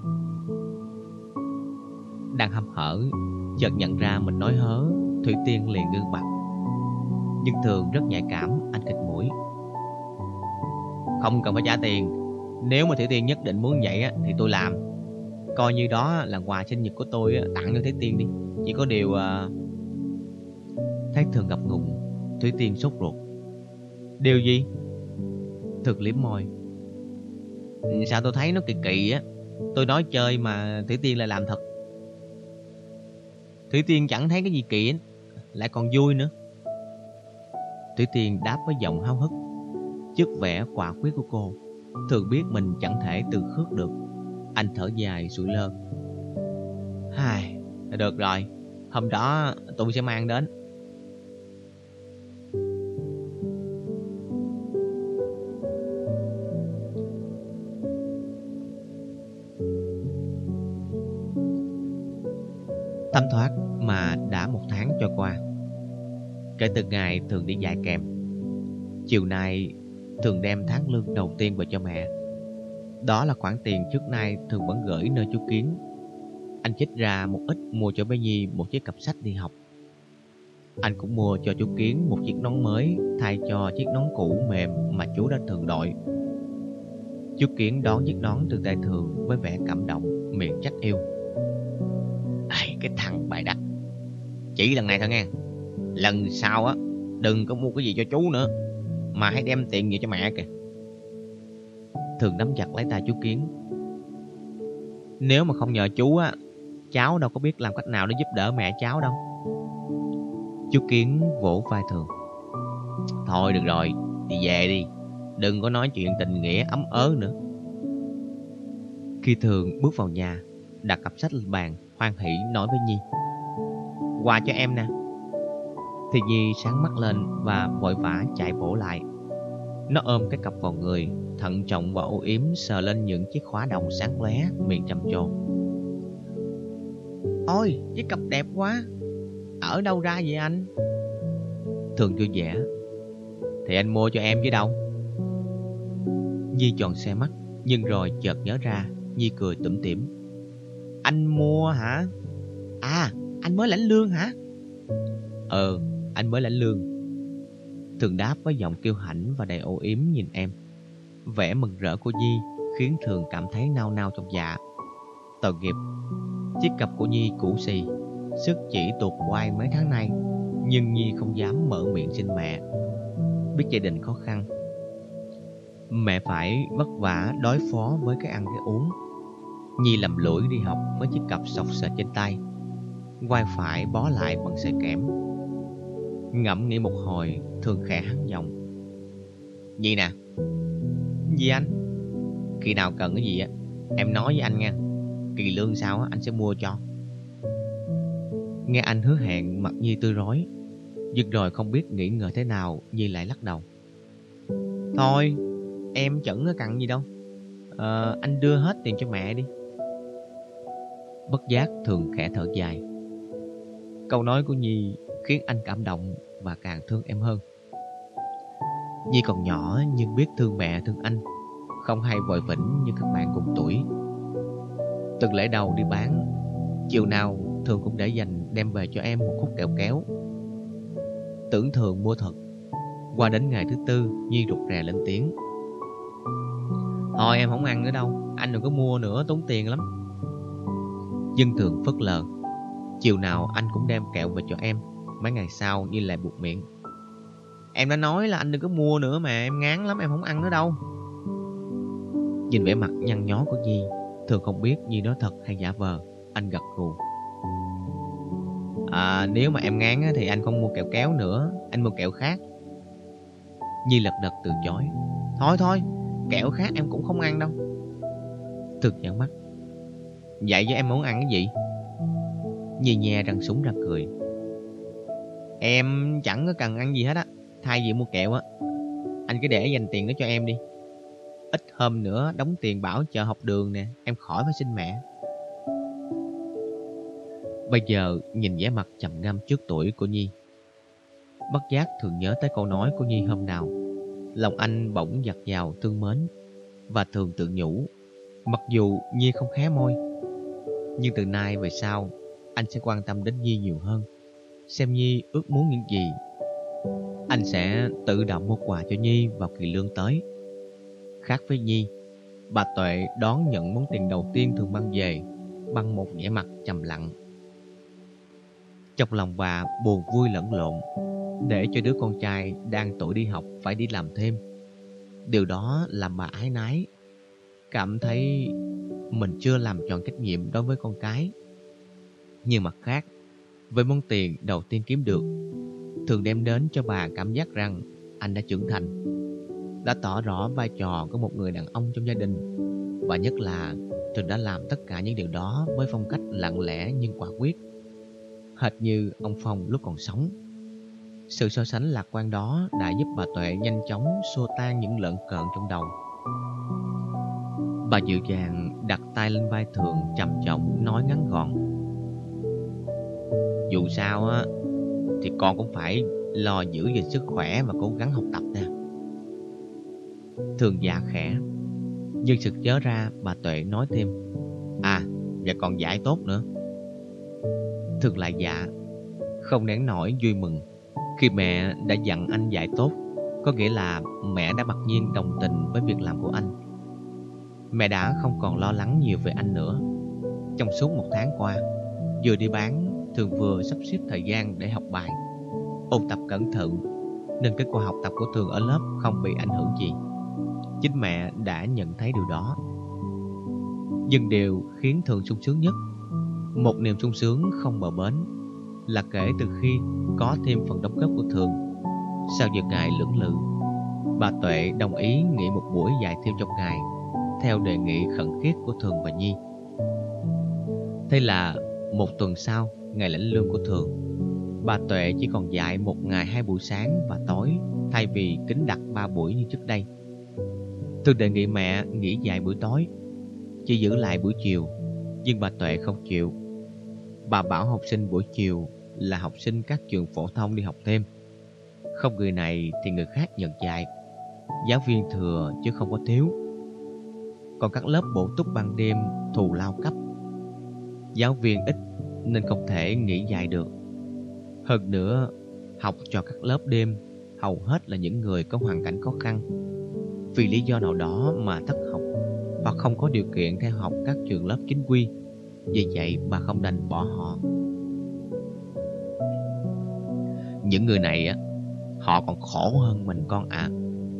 Đang hăm hở, chợt nhận ra mình nói hớ. Thủy Tiên liền ngưng bặt. Nhưng Thường rất nhạy cảm. Anh khịt mũi. Không cần phải trả tiền. Nếu mà Thủy Tiên nhất định muốn vậy á, thì tôi làm. Coi như đó là quà sinh nhật của tôi tặng cho Thủy Tiên đi. Chỉ có điều uh... Thấy Thường ngập ngùng, Thủy Tiên sốt ruột. Điều gì? Thường liếm môi. Sao tôi thấy nó kỳ kỳ á. Tôi nói chơi mà Thủy Tiên lại làm thật. Thủy Tiên chẳng thấy cái gì kỳ á, lại còn vui nữa. Thủy Tiên đáp với giọng háo hức. Trước vẻ quả quyết của cô, Thường biết mình chẳng thể từ khước được. Anh thở dài sụi lơ. Hài, được rồi, hôm đó tôi sẽ mang đến. Thấm thoát mà đã một tháng trôi qua. Kể từ ngày Thường đi dạy kèm, chiều nay Thường đem tháng lương đầu tiên về cho mẹ. Đó là khoản tiền trước nay Thường vẫn gửi nơi chú Kiến. Anh chích ra một ít mua cho bé Nhi một chiếc cặp sách đi học. Anh cũng mua cho chú Kiến một chiếc nón mới thay cho chiếc nón cũ mềm mà chú đã thường đội. Chú Kiến đón chiếc nón từ tay Thường với vẻ cảm động, miệng trách yêu. Ai, cái thằng bài đắt. Chỉ lần này thôi nghe. Lần sau á, đừng có mua cái gì cho chú nữa, mà hãy đem tiền về cho mẹ kìa. Thường nắm chặt lấy tay chú Kiến. Nếu mà không nhờ chú á, cháu đâu có biết làm cách nào để giúp đỡ mẹ cháu đâu. Chú Kiến vỗ vai Thường. Thôi được rồi, đi về đi. Đừng có nói chuyện tình nghĩa ấm ớ nữa. Khi Thường bước vào nhà, đặt cặp sách lên bàn, hoan hỉ nói với Nhi. Quà cho em nè. Thì Nhi sáng mắt lên và vội vã chạy vỗ lại. Nó ôm cái cặp vào người, thận trọng và âu yếm sờ lên những chiếc khóa đồng sáng lóe, miệng trầm trồ. Ôi, chiếc cặp đẹp quá. Ở đâu ra vậy anh? Thường vui vẻ. Thì anh mua cho em chứ đâu. Nhi tròn xe mắt, nhưng rồi chợt nhớ ra. Nhi cười tủm tỉm. Anh mua hả? À, anh mới lãnh lương hả? Ờ, anh mới lãnh lương. Thường đáp với giọng kiêu hãnh và đầy âu yếm nhìn em. Vẻ mừng rỡ của Nhi khiến Thường cảm thấy nao nao trong dạ. Tội nghiệp. Chiếc cặp của Nhi cũ xì, sức chỉ tuột quai mấy tháng nay, nhưng Nhi không dám mở miệng xin mẹ. Biết gia đình khó khăn, mẹ phải vất vả đối phó với cái ăn cái uống. Nhi lầm lũi đi học với chiếc cặp xộc xệch trên tay, vai phải bó lại bằng sợi kẽm. Ngẫm nghĩ một hồi, Thường khẽ hắn giọng. Nhi nè. Gì anh? Khi nào cần cái gì á, em nói với anh nha. Kỳ lương sao á, anh sẽ mua cho. Nghe anh hứa hẹn, mặt Nhi tươi rói. Nhưng rồi không biết nghĩ ngợi thế nào, Nhi lại lắc đầu. Thôi, em chẳng có cần gì đâu. Ờ, anh đưa hết tiền cho mẹ đi. Bất giác Thường khẽ thở dài. Câu nói của Nhi khiến anh cảm động và càng thương em hơn. Nhi còn nhỏ nhưng biết thương mẹ thương anh, không hay vội vĩnh như các bạn cùng tuổi. Tuần lễ đầu đi bán, chiều nào Thường cũng để dành đem về cho em một khúc kẹo kéo. Tưởng Thường mua thật. Qua đến ngày thứ tư, Nhi rụt rè lên tiếng: Thôi em không ăn nữa đâu, anh đừng có mua nữa, tốn tiền lắm. Nhưng Thường phớt lờ. Chiều nào anh cũng đem kẹo về cho em. Mấy ngày sau Nhi lại buột miệng: Em đã nói là anh đừng có mua nữa mà, em ngán lắm, em không ăn nữa đâu. Nhìn vẻ mặt nhăn nhó của Nhi, Thường không biết Nhi nói thật hay giả vờ. Anh gật gù: À, nếu mà em ngán thì anh không mua kẹo kéo nữa, anh mua kẹo khác. Nhi lật đật từ chối: Thôi thôi, kẹo khác em cũng không ăn đâu. Thường nhăn mắt: Vậy với em muốn ăn cái gì? Nhi nhè răng súng ra cười: Em chẳng có cần ăn gì hết á. Thay vì mua kẹo á, anh cứ để dành tiền đó cho em đi. Ít hôm nữa đóng tiền bảo trợ học đường nè, em khỏi phải xin mẹ. Bây giờ nhìn vẻ mặt trầm ngâm trước tuổi của Nhi, bất giác Thường nhớ tới câu nói của Nhi hôm nào. Lòng anh bỗng dạt dào thương mến. Và Thường tự nhủ, mặc dù Nhi không hé môi, nhưng từ nay về sau anh sẽ quan tâm đến Nhi nhiều hơn. Xem Nhi ước muốn những gì, anh sẽ tự động mua quà cho Nhi vào kỳ lương tới. Khác với Nhi, bà Tuệ đón nhận món tiền đầu tiên Thường mang về bằng một vẻ mặt trầm lặng. Trong lòng bà buồn vui lẫn lộn, để cho đứa con trai đang tuổi đi học phải đi làm thêm. Điều đó làm bà ái nái, cảm thấy mình chưa làm tròn trách nhiệm đối với con cái. Nhưng mặt khác, với món tiền đầu tiên kiếm được, Thường đem đến cho bà cảm giác rằng anh đã trưởng thành, đã tỏ rõ vai trò của một người đàn ông trong gia đình. Và nhất là Thường đã làm tất cả những điều đó với phong cách lặng lẽ nhưng quả quyết, hệt như ông Phong lúc còn sống. Sự so sánh lạc quan đó đã giúp bà Tuệ nhanh chóng xua tan những lợn cợn trong đầu. Bà dịu dàng đặt tay lên vai Thường, trầm trọng nói ngắn gọn: Dù sao á thì con cũng phải lo giữ gìn sức khỏe và cố gắng học tập nè. Thường dạ khẽ, nhưng sực nhớ ra bà Tuệ nói thêm: À, và còn dạy tốt nữa. Thường lại dạ, không nén nổi vui mừng. Khi mẹ đã dặn anh dạy tốt, có nghĩa là mẹ đã mặc nhiên đồng tình với việc làm của anh. Mẹ đã không còn lo lắng nhiều về anh nữa. Trong suốt một tháng qua, vừa đi bán, Thường vừa sắp xếp thời gian để học bài, ôn tập cẩn thận, nên kết quả học tập của Thường ở lớp không bị ảnh hưởng gì. Chính mẹ đã nhận thấy điều đó. Nhưng điều khiến Thường sung sướng nhất, một niềm sung sướng không bờ bến, là kể từ khi có thêm phần đóng góp của Thường, sau nhiều ngày lưỡng lự, bà Tuệ đồng ý nghỉ một buổi dạy thêm trong ngày, theo đề nghị khẩn khiết của Thường và Nhi. Thế là một tuần sau, ngày lãnh lương của Thường, bà Tuệ chỉ còn dạy một ngày hai buổi sáng và tối, thay vì kính đặt ba buổi như trước đây. Thường đề nghị mẹ nghỉ dạy buổi tối, chỉ giữ lại buổi chiều, nhưng bà Tuệ không chịu. Bà bảo học sinh buổi chiều là học sinh các trường phổ thông đi học thêm, không người này thì người khác nhận dạy. Giáo viên thừa chứ không có thiếu. Còn các lớp bổ túc ban đêm thù lao cấp. Giáo viên ít nên không thể nghỉ dạy được. Hơn nữa, học cho các lớp đêm hầu hết là những người có hoàn cảnh khó khăn, vì lý do nào đó mà thất học hoặc không có điều kiện theo học các trường lớp chính quy. Vì vậy bà không đành bỏ họ. Những người này á, họ còn khổ hơn mình con ạ. À.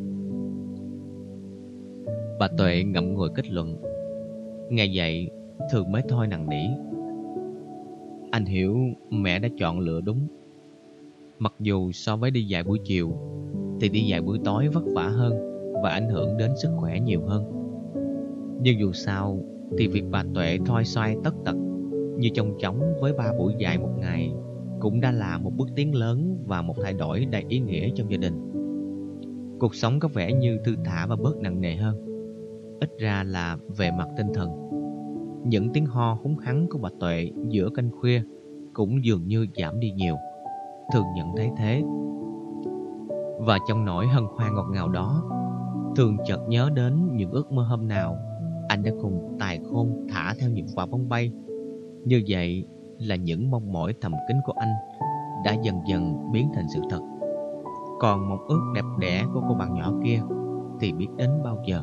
Bà Tuệ ngậm ngùi kết luận. Nghe vậy Thường mới thôi năn nỉ. Anh hiểu mẹ đã chọn lựa đúng. Mặc dù so với đi dạy buổi chiều thì đi dạy buổi tối vất vả hơn và ảnh hưởng đến sức khỏe nhiều hơn. Nhưng dù sao thì việc bà Tuệ thoi xoay tất tật như chong chóng với ba buổi dạy một ngày cũng đã là một bước tiến lớn và một thay đổi đầy ý nghĩa trong gia đình. Cuộc sống có vẻ như thư thả và bớt nặng nề hơn, ít ra là về mặt tinh thần. Những tiếng ho húng hắng của bà Tuệ giữa canh khuya cũng dường như giảm đi nhiều. Thường nhận thấy thế. Và trong nỗi hân hoan ngọt ngào đó, Thường chợt nhớ đến những ước mơ hôm nào anh đã cùng Tài Khôn thả theo những quả bóng bay. Như vậy là những mong mỏi thầm kín của anh đã dần dần biến thành sự thật. Còn mong ước đẹp đẽ của cô bạn nhỏ kia thì biết đến bao giờ.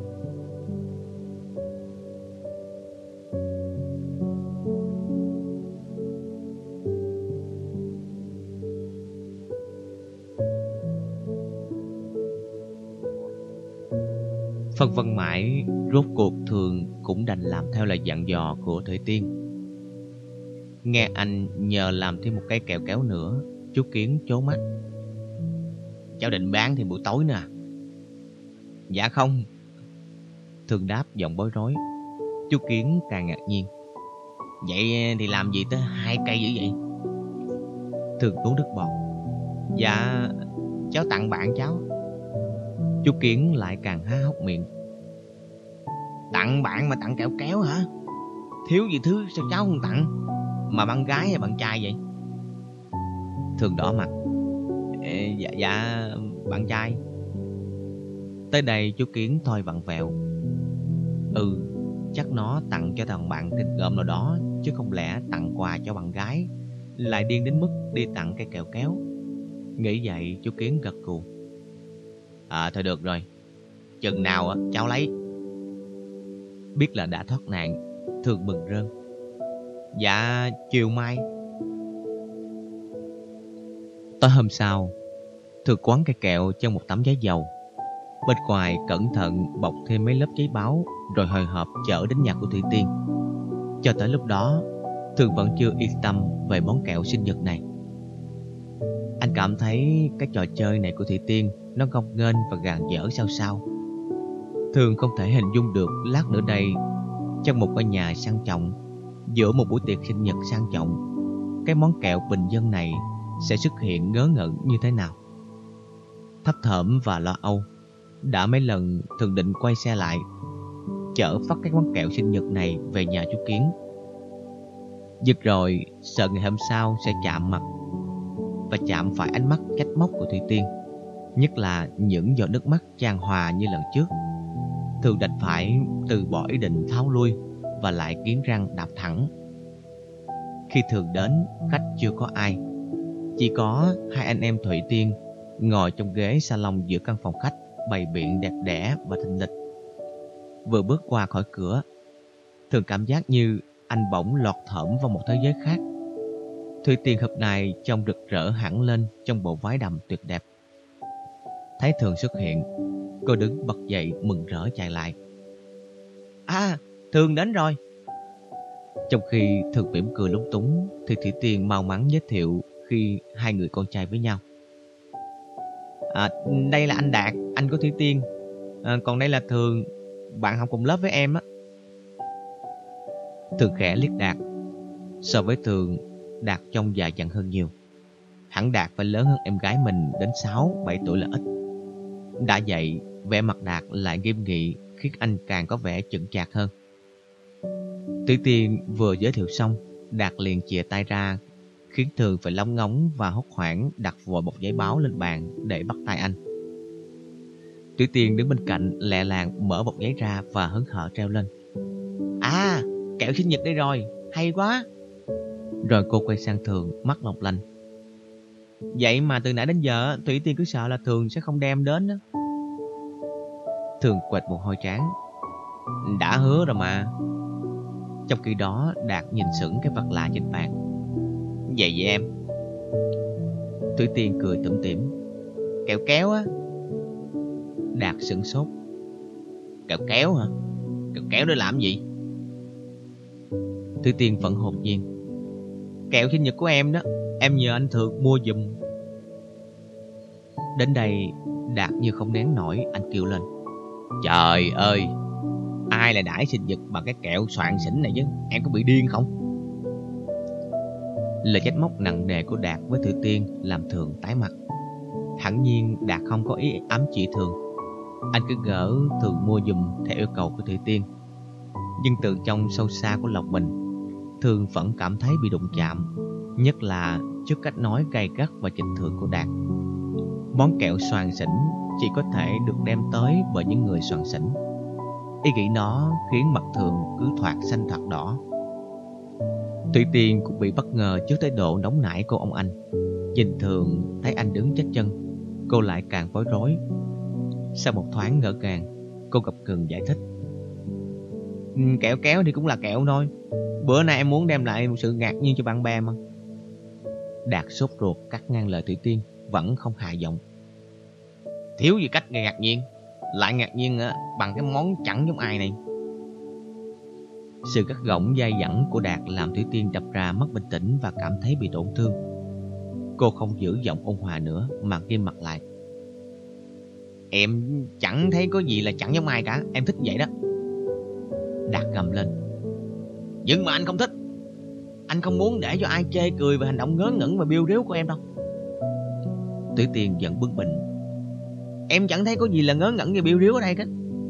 Phân vân mãi, rốt cuộc Thường cũng đành làm theo lời dặn dò của Thủy Tiên. Nghe anh nhờ làm thêm một cây kẹo kéo nữa, chú Kiến trố mắt. Cháu định bán thì buổi tối nè. Dạ không. Thường đáp giọng bối rối. Chú Kiến càng ngạc nhiên. Vậy thì làm gì tới hai cây dữ vậy? Thường nuốt nước bọt. Dạ, cháu tặng bạn cháu. Chú Kiến lại càng há hốc miệng. Tặng bạn mà tặng kẹo kéo hả? Thiếu gì thứ sao cháu không tặng? Mà bạn gái hay bạn trai vậy? Thường đỏ mặt. Ê, dạ, dạ, bạn trai. Tới đây chú Kiến thôi vặn vẹo. Ừ, chắc nó tặng cho thằng bạn tình gợm nào đó, chứ không lẽ tặng quà cho bạn gái lại điên đến mức đi tặng cây kẹo kéo. Nghĩ vậy chú Kiến gật gù. À thôi được rồi, chừng nào á cháu lấy. Biết là đã thoát nạn, Thường mừng rơn. Dạ chiều mai. Tối hôm sau, Thường quấn cây kẹo trong một tấm giấy dầu. Bên ngoài cẩn thận bọc thêm mấy lớp giấy báo, rồi hồi hộp chở đến nhà của Thủy Tiên. Cho tới lúc đó, Thường vẫn chưa yên tâm về món kẹo sinh nhật này. Anh cảm thấy cái trò chơi này của Thủy Tiên nó ngông nghênh và gàn dở sao sao. Thường không thể hình dung được lát nữa đây, trong một ngôi nhà sang trọng, giữa một buổi tiệc sinh nhật sang trọng, cái món kẹo bình dân này sẽ xuất hiện ngớ ngẩn như thế nào. Thấp thởm và lo âu, đã mấy lần Thường định quay xe lại, chở phát cái món kẹo sinh nhật này về nhà chú Kiến. Giật rồi sợ ngày hôm sau sẽ chạm mặt và chạm phải ánh mắt trách móc của Thủy Tiên, nhất là những giọt nước mắt chan hòa như lần trước. Thường đành phải từ bỏ ý định tháo lui và lại nghiến răng đạp thẳng. Khi Thường đến, khách chưa có ai, chỉ có hai anh em Thủy Tiên ngồi trong ghế salon giữa căn phòng khách bày biện đẹp đẽ và thanh lịch. Vừa bước qua khỏi cửa, Thường cảm giác như anh bỗng lọt thởm vào một thế giới khác. Thủy Tiên hợp này trông rực rỡ hẳn lên trong bộ váy đầm tuyệt đẹp. Thấy Thường xuất hiện, cô đứng bật dậy mừng rỡ chạy lại. À, Thường đến rồi. Trong khi Thường mỉm cười lúng túng thì Thủy Tiên mau mắn giới thiệu khi hai người con trai với nhau. À, đây là anh Đạt, anh của Thủy Tiên. À, còn đây là Thường, bạn học cùng lớp với em á. Thường khẽ liếc Đạt. So với Thường, Đạt trông già dặn hơn nhiều. Hẳn Đạt phải lớn hơn em gái mình đến sáu bảy tuổi là ít. Đã vậy, vẻ mặt Đạt lại nghiêm nghị, khiến anh càng có vẻ chững chạc hơn. Thủy Tiên vừa giới thiệu xong, Đạt liền chìa tay ra, khiến Thường phải lóng ngóng và hốt hoảng đặt vội một giấy báo lên bàn để bắt tay anh. Thủy Tiên đứng bên cạnh lẹ làng mở một giấy ra và hớn hở treo lên. À, kẹo sinh nhật đây rồi, hay quá. Rồi cô quay sang Thường, mắt long lanh. Vậy mà từ nãy đến giờ Thủy Tiên cứ sợ là Thường sẽ không đem đến đó. Thường quệt một hôi trán. Đã hứa rồi mà. Trong khi đó Đạt nhìn sững cái vật lạ trên bàn. Vậy vậy em? Thủy Tiên cười tủm tỉm. Kẹo kéo á. Đạt sửng sốt. Kẹo kéo hả? Kẹo kéo để làm gì? Thủy Tiên vẫn hồn nhiên. Kẹo sinh nhật của em đó, em nhờ anh Thường mua giùm. Đến đây Đạt như không nén nổi, anh kêu lên. Trời ơi, ai lại đãi sinh nhật bằng cái kẹo soạn xỉn này chứ? Em có bị điên không? Lời trách móc nặng nề của Đạt với Thủy Tiên làm Thường tái mặt. Hẳn nhiên Đạt không có ý ám chỉ Thường. Anh cứ gỡ Thường mua giùm theo yêu cầu của Thủy Tiên. Nhưng từ trong sâu xa của lòng mình, Thường vẫn cảm thấy bị đụng chạm, nhất là trước cách nói gay gắt và trịch thượng của Đạt. Món kẹo xoàn xỉnh chỉ có thể được đem tới bởi những người xoàn xỉnh. Ý nghĩ nó khiến mặt Thường cứ thoạt xanh thoạt đỏ. Thủy Tiên cũng bị bất ngờ trước thái độ nóng nảy của ông anh. Nhìn Thường thấy anh đứng chết chân, cô lại càng bối rối. Sau một thoáng ngỡ ngàng, cô gập gừng giải thích. Ừ, kẹo kéo thì cũng là kẹo thôi. Bữa nay em muốn đem lại một sự ngạc nhiên cho bạn bè mà. Đạt sốt ruột cắt ngang lời Thủy Tiên, vẫn không hạ giọng. Thiếu gì cách ngạc nhiên, lại ngạc nhiên á, bằng cái món chẳng giống ai này. Sự gắt gỏng dai dẳng của Đạt làm Thủy Tiên đập ra mất bình tĩnh và cảm thấy bị tổn thương. Cô không giữ giọng ôn hòa nữa mà nghiêm mặt lại. Em chẳng thấy có gì là chẳng giống ai cả, em thích vậy đó. Đạt gầm lên. Nhưng mà anh không thích. Anh không muốn để cho ai chê cười về hành động ngớ ngẩn và biêu riếu của em đâu. Thủy Tiên giận bướng bỉnh. Em chẳng thấy có gì là ngớ ngẩn và biêu riếu ở đây hết.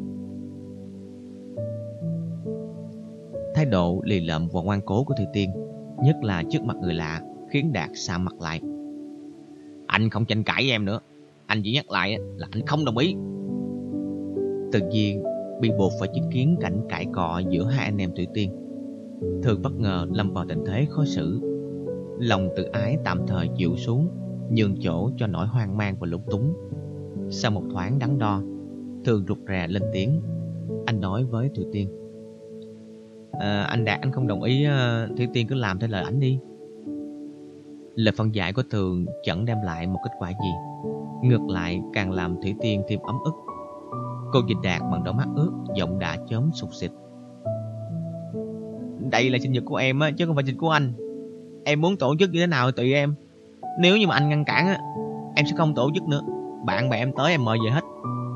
Thái độ lì lợm và ngoan cố của Thủy Tiên, nhất là trước mặt người lạ, khiến Đạt sạm mặt lại. Anh không tranh cãi với em nữa. Anh chỉ nhắc lại là anh không đồng ý. Tự nhiên bị buộc phải chứng kiến cảnh cãi cọ giữa hai anh em Thủy Tiên. Thường bất ngờ lâm vào tình thế khó xử. Lòng tự ái tạm thời dịu xuống, nhường chỗ cho nỗi hoang mang và lúng túng. Sau một thoáng đắn đo, Thường rụt rè lên tiếng. Anh nói với Thủy Tiên. À, anh Đạt anh không đồng ý, Thủy Tiên cứ làm theo lời ảnh đi. Lời phân giải của Thường chẳng đem lại một kết quả gì, ngược lại càng làm Thủy Tiên thêm ấm ức. Cô nhìn Đạt bằng đôi mắt ướt, giọng đã chớm sụt sịt. Đây là sinh nhật của em á, chứ không phải sinh nhật của anh. Em muốn tổ chức như thế nào thì tùy em. Nếu như mà anh ngăn cản á, em sẽ không tổ chức nữa. Bạn bè em tới em mời về hết.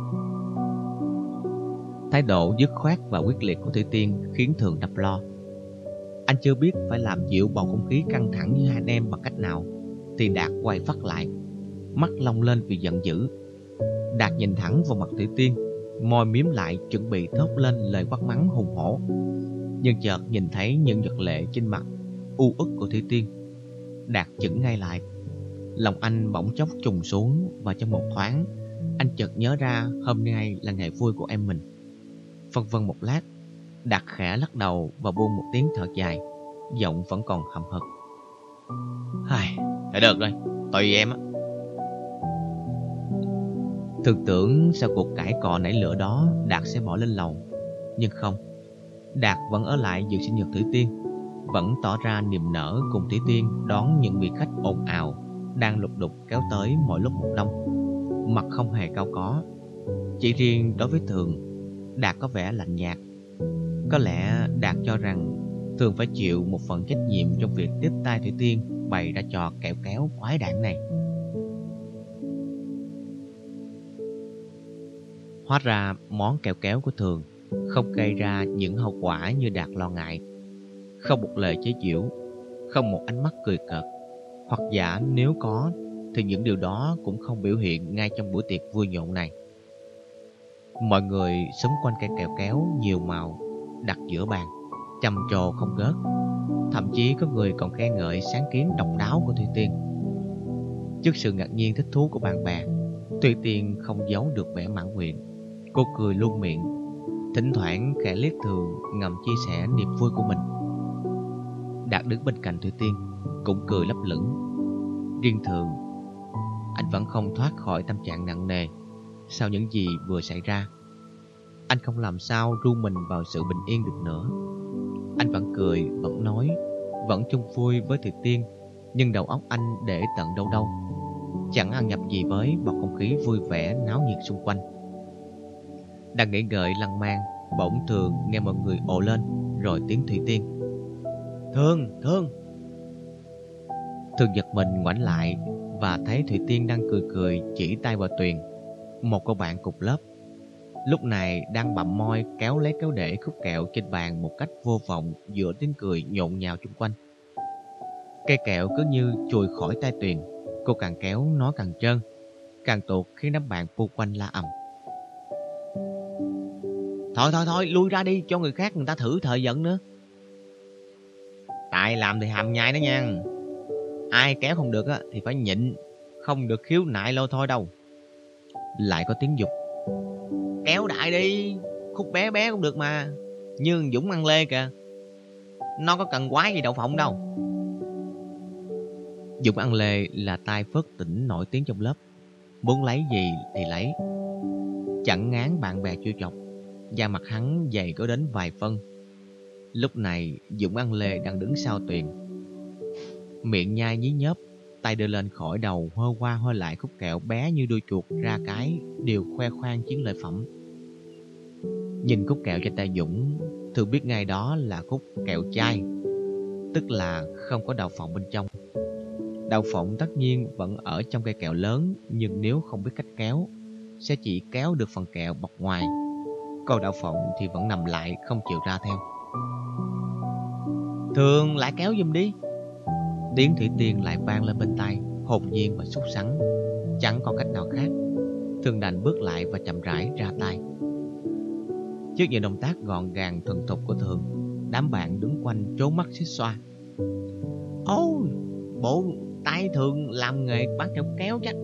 Thái độ dứt khoát và quyết liệt của Thủy Tiên khiến Thường đập lo. Anh chưa biết phải làm dịu bầu không khí căng thẳng như hai anh em bằng cách nào, thì Đạt quay phát lại, mắt long lên vì giận dữ. Đạt nhìn thẳng vào mặt Thủy Tiên, môi miếm lại chuẩn bị thốt lên lời quát mắng hùng hổ. Nhưng chợt nhìn thấy những giọt lệ trên mặt u uất của Thủy Tiên, Đạt chững ngay lại. Lòng anh bỗng chốc trùng xuống, và trong một thoáng anh chợt nhớ ra hôm nay là ngày vui của em mình. Phân vân một lát, Đạt khẽ lắc đầu và buông một tiếng thở dài, giọng vẫn còn hậm hực. Hài, thôi được rồi, tùy em á. Thường tưởng sau cuộc cãi cọ nảy lửa đó Đạt sẽ bỏ lên lầu, nhưng không. Đạt vẫn ở lại dự sinh nhật Thủy Tiên, vẫn tỏ ra niềm nở cùng Thủy Tiên đón những vị khách ồn ào đang lục đục kéo tới mỗi lúc một đông. Mặt không hề cao có. Chỉ riêng đối với Thường, Đạt có vẻ lạnh nhạt. Có lẽ Đạt cho rằng Thường phải chịu một phần trách nhiệm trong việc tiếp tay Thủy Tiên bày ra trò kẹo kéo quái đản này. Hóa ra món kẹo kéo của Thường không gây ra những hậu quả như Đạt lo ngại. Không một lời chế giễu, không một ánh mắt cười cợt, hoặc giả nếu có thì những điều đó cũng không biểu hiện ngay trong buổi tiệc vui nhộn này. Mọi người xúm quanh cây kẹo kéo nhiều màu đặt giữa bàn, trầm trồ không ngớt. Thậm chí có người còn khen ngợi sáng kiến độc đáo của Thủy Tiên. Trước sự ngạc nhiên thích thú của bạn bè, Thủy Tiên không giấu được vẻ mãn nguyện. Cô cười luôn miệng, thỉnh thoảng khẽ liếc Thường ngầm chia sẻ niềm vui của mình. Đạt đứng bên cạnh Thủy Tiên cũng cười lấp lửng. Riêng Thường, anh vẫn không thoát khỏi tâm trạng nặng nề sau những gì vừa xảy ra. Anh không làm sao ru mình vào sự bình yên được nữa. Anh vẫn cười, vẫn nói, vẫn chung vui với Thủy Tiên, nhưng đầu óc anh để tận đâu đâu, chẳng ăn nhập gì với bầu không khí vui vẻ náo nhiệt xung quanh. Đang nghĩ ngợi lăng man, bỗng Thường nghe mọi người ồ lên, rồi tiếng Thủy Tiên. Thường, Thường. Thường giật mình ngoảnh lại và thấy Thủy Tiên đang cười cười chỉ tay vào Tuyền, một cô bạn cùng lớp. Lúc này đang bặm môi kéo lấy kéo để khúc kẹo trên bàn một cách vô vọng giữa tiếng cười nhộn nhào chung quanh. Cây kẹo cứ như chùi khỏi tay Tuyền, cô càng kéo nó càng trơn, càng tuột khiến đám bạn bu quanh la ầm. Thôi thôi thôi, lui ra đi cho người khác người ta thử thời giận nữa. Tại làm thì hàm nhai đó nha. Ai kéo không được á thì phải nhịn, không được khiếu nại lôi thôi đâu. Lại có tiếng giục. Kéo đại đi, khúc bé bé cũng được mà. Như Dũng ăn lê kìa, nó có cần quái gì đậu phộng đâu. Dũng ăn lê là tay phớt tỉnh nổi tiếng trong lớp, muốn lấy gì thì lấy, chẳng ngán bạn bè chưa chọc. Da mặt hắn dày có đến vài phân. Lúc này Dũng ăn lê đang đứng sau Tuyền, miệng nhai nhí nhớp, tay đưa lên khỏi đầu hơ qua hơ lại khúc kẹo bé như đuôi chuột ra cái, đều khoe khoang chiến lợi phẩm. Nhìn khúc kẹo trên tay Dũng, Thường biết ngay đó là khúc kẹo chai, tức là không có đậu phộng bên trong. Đậu phộng tất nhiên vẫn ở trong cây kẹo lớn, nhưng nếu không biết cách kéo, sẽ chỉ kéo được phần kẹo bọc ngoài, còn đậu phộng thì vẫn nằm lại không chịu ra theo. Thường lại kéo giùm đi. Tiếng Thủy Tiên lại vang lên bên tai, hồn nhiên và sốt sắng. Chẳng còn cách nào khác, Thường đành bước lại và chậm rãi ra tay. Trước những động tác gọn gàng thuần thục của Thường, đám bạn đứng quanh trố mắt xích xoa. Ôi, bộ tay Thường làm nghề bán kẹo kéo chắc.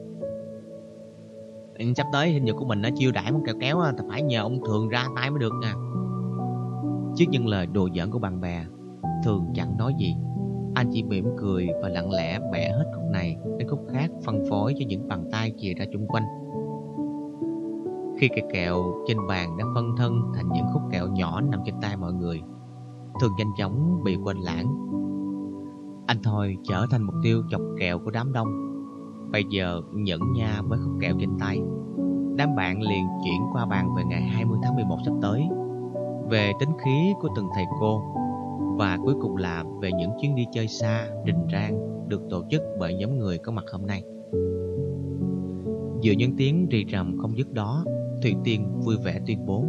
Sắp tới hình nhật của mình nó chiêu đãi món kẹo kéo thì phải nhờ ông Thường ra tay mới được nha. Trước những lời đùa giỡn của bạn bè, Thường chẳng nói gì. Anh chỉ mỉm cười và lặng lẽ bẻ hết khúc này đến khúc khác, phân phối cho những bàn tay chìa ra chung quanh. Khi cây kẹo trên bàn đã phân thân thành những khúc kẹo nhỏ nằm trên tay mọi người, Thường nhanh chóng bị quên lãng. Anh thôi trở thành mục tiêu chọc kẹo của đám đông. Bây giờ nhẫn nha với khúc kẹo trên tay, đám bạn liền chuyển qua bàn về ngày hai mươi tháng mười một sắp tới, về tính khí của từng thầy cô, và cuối cùng là về những chuyến đi chơi xa, rình rang được tổ chức bởi nhóm người có mặt hôm nay. Giữa những tiếng rì rầm không dứt đó, Thủy Tiên vui vẻ tuyên bố: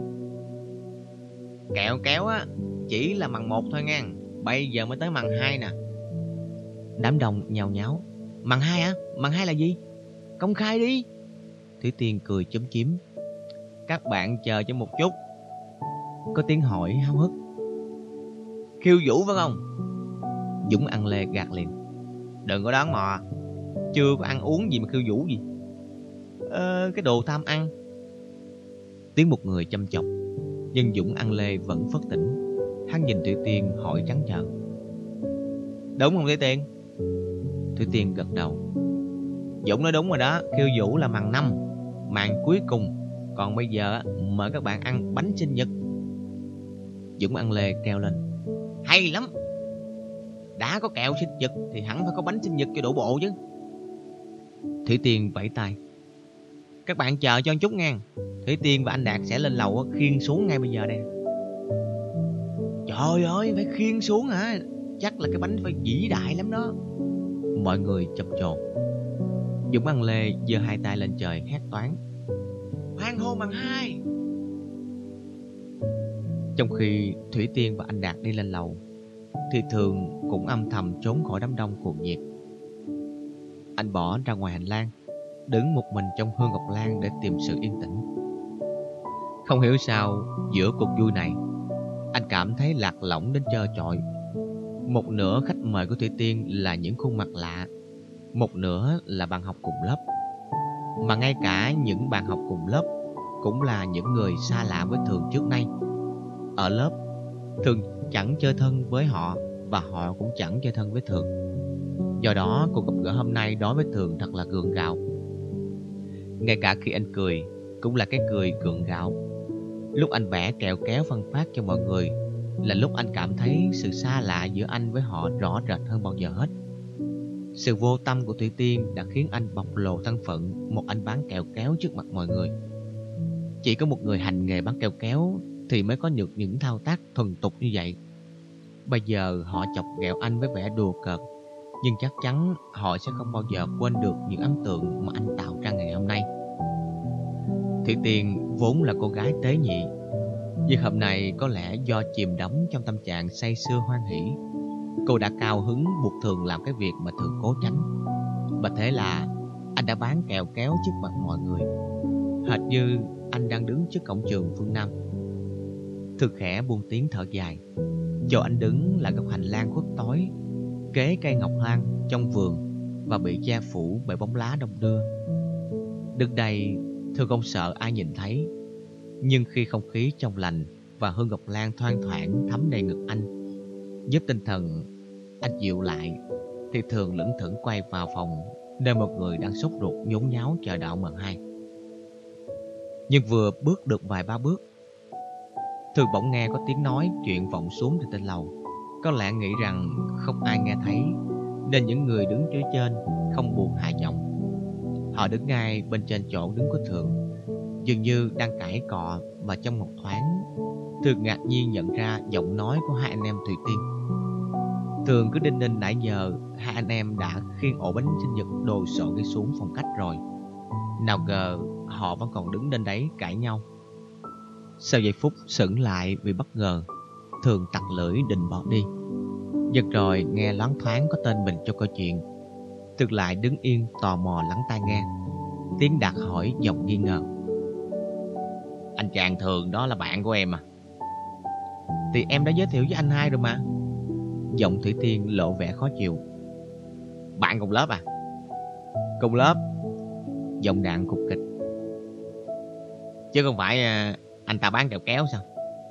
Kẹo kéo á chỉ là màn một thôi nha, bây giờ mới tới màn hai nè. Đám đông nhao nháo. Màn hai á? Màn hai là gì? Công khai đi. Thủy Tiên cười chấm chím. Các bạn chờ cho một chút. Có tiếng hỏi háo hức. Khiêu vũ phải không? Dũng ăn lê gạt liền. Đừng có đoán mò, chưa có ăn uống gì mà khiêu vũ gì. Ờ, cái đồ tham ăn. Tiếng một người chăm chọc, nhưng Dũng ăn lê vẫn phất tỉnh. Hắn nhìn Thủy Tiên hỏi trắng trợn. Đúng không Thủy Tiên? Thủy Tiên gật đầu. Dũng nói đúng rồi đó, khiêu vũ là màn năm, màn cuối cùng. Còn bây giờ mời các bạn ăn bánh sinh nhật. Dũng ăn lê kêu lên. Hay lắm. Đã có kẹo sinh nhật thì hẳn phải có bánh sinh nhật cho đổ bộ chứ. Thủy Tiên vẫy tay. Các bạn chờ cho một chút nha. Thủy Tiên và anh Đạt sẽ lên lầu khiêng xuống ngay bây giờ đây. Trời ơi, phải khiêng xuống hả? Chắc là cái bánh phải vĩ đại lắm đó. Mọi người chập chồn. Dũng ăn lê giơ hai tay lên trời hét toáng. Hoan hô màn hai. Trong khi Thủy Tiên và anh Đạt đi lên lầu, thì Thường cũng âm thầm trốn khỏi đám đông cuồng nhiệt. Anh bỏ ra ngoài hành lang, đứng một mình trong hương ngọc lan để tìm sự yên tĩnh. Không hiểu sao giữa cuộc vui này, anh cảm thấy lạc lõng đến trơ trọi. Một nửa khách mời của Thủy Tiên là những khuôn mặt lạ, một nửa là bạn học cùng lớp. Mà ngay cả những bạn học cùng lớp cũng là những người xa lạ với Thường trước nay. Ở lớp, Thường chẳng chơi thân với họ, và họ cũng chẳng chơi thân với Thường. Do đó cuộc gặp gỡ hôm nay đối với Thường thật là gượng gạo. Ngay cả khi anh cười, cũng là cái cười gượng gạo. Lúc anh bẻ kẹo kéo phân phát cho mọi người, là lúc anh cảm thấy sự xa lạ giữa anh với họ rõ rệt hơn bao giờ hết. Sự vô tâm của Thủy Tiên đã khiến anh bộc lộ thân phận một anh bán kẹo kéo trước mặt mọi người. Chỉ có một người hành nghề bán kẹo kéo thì mới có được những thao tác thuần tục như vậy. Bây giờ họ chọc ghẹo anh với vẻ đùa cợt, nhưng chắc chắn họ sẽ không bao giờ quên được những ấn tượng mà anh tạo ra ngày hôm nay. Thủy Tiên vốn là cô gái tế nhị, nhưng hôm nay có lẽ do chìm đắm trong tâm trạng say sưa hoan hỉ, cô đã cao hứng buộc Thường làm cái việc mà Thường cố tránh. Và thế là anh đã bán kẹo kéo trước mặt mọi người, hệt như anh đang đứng trước cổng trường Phương Nam. Thường khẽ buông tiếng thở dài. Chỗ anh đứng là góc hành lang khuất tối, kế cây ngọc lan trong vườn, và bị che phủ bởi bóng lá đông đưa. Đứng đây, Thường không sợ ai nhìn thấy, nhưng khi không khí trong lành và hương ngọc lan thoang thoảng thấm đầy ngực anh, giúp tinh thần anh dịu lại, thì Thường lững thững quay vào phòng nơi một người đang sốt ruột nhốn nháo chờ đợi mờ hai. Nhưng vừa bước được vài ba bước, Thường bỗng nghe có tiếng nói chuyện vọng xuống từ trên lầu. Có lẽ nghĩ rằng không ai nghe thấy, nên những người đứng dưới trên không buồn hạ giọng. Họ đứng ngay bên trên chỗ đứng của Thường, dường như đang cãi cọ, và trong một thoáng, Thường ngạc nhiên nhận ra giọng nói của hai anh em Thủy Tiên. Thường cứ đinh ninh nãy giờ hai anh em đã khiêng ổ bánh sinh nhật đồ sộ đi xuống phòng khách rồi. Nào ngờ họ vẫn còn đứng lên đấy cãi nhau. Sau giây phút sững lại vì bất ngờ, Thường tặc lưỡi định bỏ đi. Nhưng rồi nghe loáng thoáng có tên mình trong câu chuyện, Thường lại đứng yên tò mò lắng tai nghe. Tiếng Đạt hỏi giọng nghi ngờ: "Anh chàng Thường đó là bạn của em à?" "Thì em đã giới thiệu với anh hai rồi mà." Giọng Thủy Tiên lộ vẻ khó chịu. "Bạn cùng lớp à?" "Cùng lớp." Giọng Đạn cục kịch. "Chứ không phải anh ta bán kẹo kéo sao?"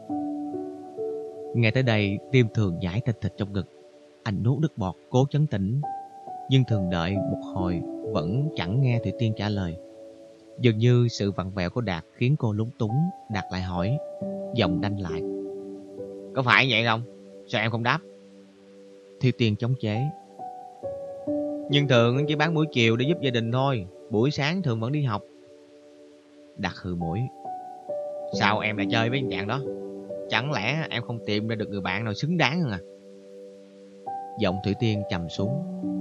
Nghe tới đây, tim Thường nhảy thịt thịt trong ngực. Anh nuốt nước bọt cố trấn tĩnh, nhưng Thường đợi một hồi vẫn chẳng nghe Thủy Tiên trả lời. Dường như sự vặn vẹo của Đạt khiến cô lúng túng. Đạt lại hỏi, giọng đanh lại: "Có phải vậy không? Sao em không đáp?" Thủy Tiên chống chế: "Nhưng Thường chỉ bán buổi chiều để giúp gia đình thôi, buổi sáng Thường vẫn đi học." Đạt hừ mũi: "Sao em lại chơi với anh chàng đó? Chẳng lẽ em không tìm ra được người bạn nào xứng đáng hơn à?" Giọng Thủy Tiên trầm xuống: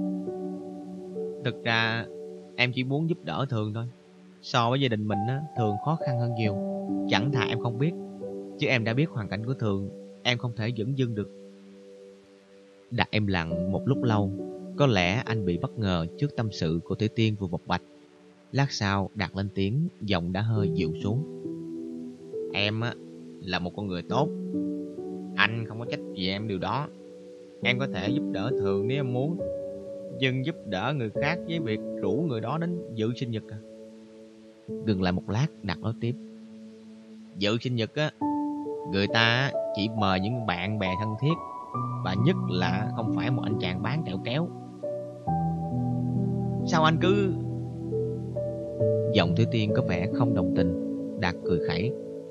"Thực ra em chỉ muốn giúp đỡ Thường thôi. So với gia đình mình á, Thường khó khăn hơn nhiều. Chẳng thà em không biết, chứ em đã biết hoàn cảnh của Thường, em không thể dửng dưng được." Đạt im lặng một lúc lâu. Có lẽ anh bị bất ngờ trước tâm sự của Thủy Tiên vừa bộc bạch. Lát sau Đạt lên tiếng, giọng đã hơi dịu xuống: "Em á là một con người tốt. Anh không có trách gì em điều đó. Em có thể giúp đỡ Thường nếu em muốn, nhưng giúp đỡ người khác với việc rủ người đó đến dự sinh nhật à?" Dừng lại một lát, Đạt nói tiếp: "Dự sinh nhật á, người ta chỉ mời những bạn bè thân thiết, và nhất là không phải một anh chàng bán kẹo kéo." "Sao anh cứ..." Giọng Thủy Tiên có vẻ không đồng tình. Đạt cười khẩy: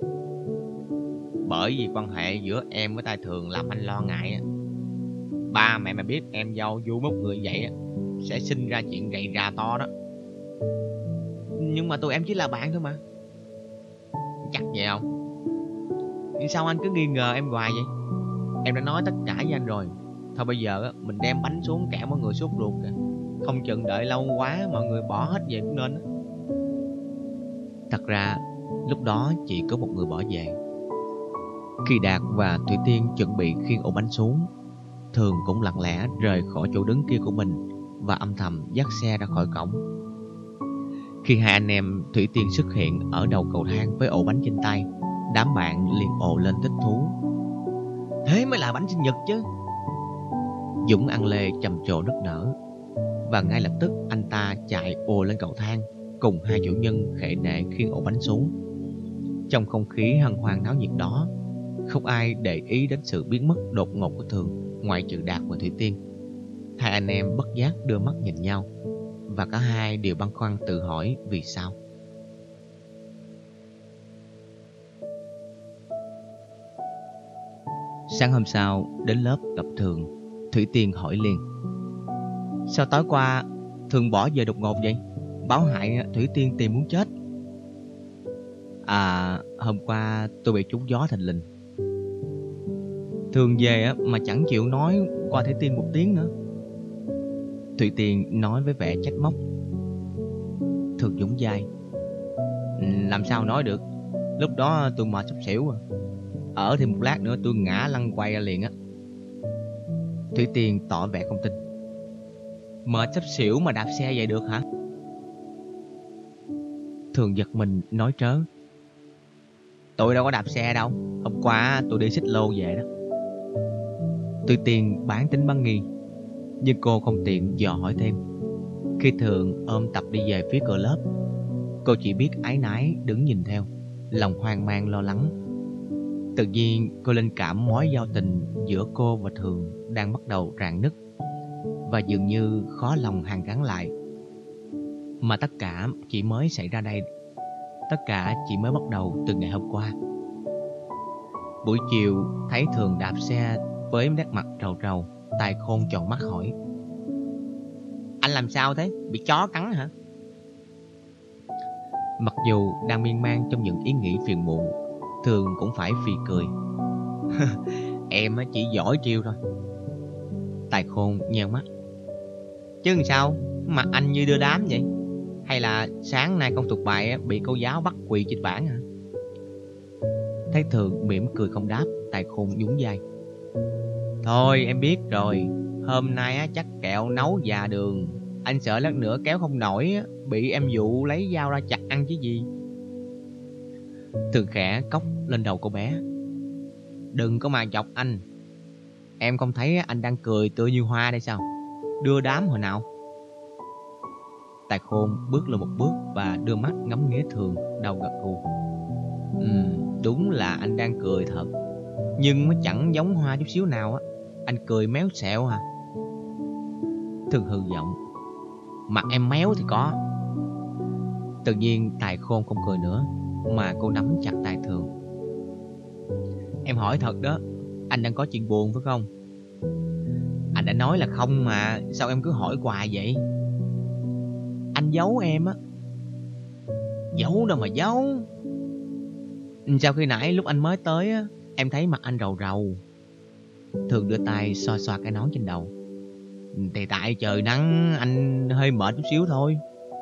"Bởi vì quan hệ giữa em với tay Thường làm anh lo ngại. Ba mẹ mà biết em dâu du một người vậy sẽ sinh ra chuyện gầy ra to đó." "Nhưng mà tụi em chỉ là bạn thôi mà." "Chắc vậy không? Nhưng sao anh cứ nghi ngờ em hoài vậy? Em đã nói tất cả với anh rồi. Thôi bây giờ mình đem bánh xuống kẻo mọi người sốt ruột kìa. Không chừng đợi lâu quá mọi người bỏ hết về cũng nên." Thật ra lúc đó chỉ có một người bỏ về. Khi Đạt và Thủy Tiên chuẩn bị khiêng ổ bánh xuống, Thường cũng lặng lẽ rời khỏi chỗ đứng kia của mình và âm thầm dắt xe ra khỏi cổng. Khi hai anh em Thủy Tiên xuất hiện ở đầu cầu thang với ổ bánh trên tay, đám bạn liền ồ lên thích thú: "Thế mới là bánh sinh nhật chứ." Dũng ăn lê trầm trồ nức nở, và ngay lập tức anh ta chạy ồ lên cầu thang cùng hai chủ nhân khệ nệ khiêng ổ bánh xuống. Trong không khí hân hoan náo nhiệt đó, không ai để ý đến sự biến mất đột ngột của Thường ngoại trừ Đạt và Thủy Tiên. Hai anh em bất giác đưa mắt nhìn nhau, và cả hai đều băn khoăn tự hỏi vì sao. Sáng hôm sau đến lớp gặp Thường, Thủy Tiên hỏi liền: "Sao tối qua Thường bỏ về đột ngột vậy? Báo hại Thủy Tiên tìm muốn chết." "À, hôm qua tôi bị trúng gió thình lình." "Thường về mà chẳng chịu nói qua Thủy Tiên một tiếng nữa." Thủy Tiên nói với vẻ trách móc. Thường nhún vai: "Làm sao nói được, lúc đó tôi mệt sắp xỉu à. Ở thêm một lát nữa tôi ngã lăn quay ra liền á." Thủy Tiên tỏ vẻ không tin. "Mệt sắp xỉu mà đạp xe vậy được hả?" Thường giật mình nói trớ: "Tôi đâu có đạp xe đâu, hôm qua tôi đi xích lô về đó." Thủy Tiên bán tính bán nghi, nhưng cô không tiện dò hỏi thêm. Khi Thường ôm tập đi về phía cửa lớp, cô chỉ biết áy náy đứng nhìn theo, lòng hoang mang lo lắng. Tự nhiên cô linh cảm mối giao tình giữa cô và Thường đang bắt đầu rạn nứt, và dường như khó lòng hàn gắn lại. Mà tất cả chỉ mới xảy ra đây, tất cả chỉ mới bắt đầu từ ngày hôm qua. Buổi chiều thấy Thường đạp xe với nét mặt rầu rầu, Tài Khôn tròn mắt hỏi: Anh làm sao thế? Bị chó cắn hả? Mặc dù đang miên man trong những ý nghĩ phiền muộn, Thường cũng phải phì cười. Em chỉ giỏi chiêu thôi. Tài Khôn nheo mắt: Chứ làm sao? Mặt anh như đưa đám vậy? Hay là sáng nay con thuộc bài bị cô giáo bắt quỳ trên bảng hả? Thấy Thường mỉm cười không đáp, Tài Khôn nhún vai: Thôi em biết rồi, hôm nay á, chắc kẹo nấu già đường. Anh sợ lát nữa kéo không nổi á, bị em dụ lấy dao ra chặt ăn chứ gì. Thường khẽ cốc lên đầu cô bé: Đừng có mà chọc anh. Em không thấy anh đang cười tươi như hoa đây sao? Đưa đám hồi nào? Tài Khôn bước lên một bước và đưa mắt ngắm nghía Thường, đầu gật gù: Ừ, đúng là anh đang cười thật, nhưng nó chẳng giống hoa chút xíu nào á. Anh cười méo xẹo hả? Thường hừ giọng: Mặt em méo thì có. Tự nhiên Tài Khôn không cười nữa, mà cô nắm chặt tay Thường: Em hỏi thật đó, anh đang có chuyện buồn phải không? Anh đã nói là không mà, sao em cứ hỏi hoài vậy? Anh giấu em á. Giấu đâu mà giấu. Sao khi nãy lúc anh mới tới á, em thấy mặt anh rầu rầu. Thường đưa tay xoa xoa cái nón trên đầu: Thì tại trời nắng, anh hơi mệt chút xíu thôi.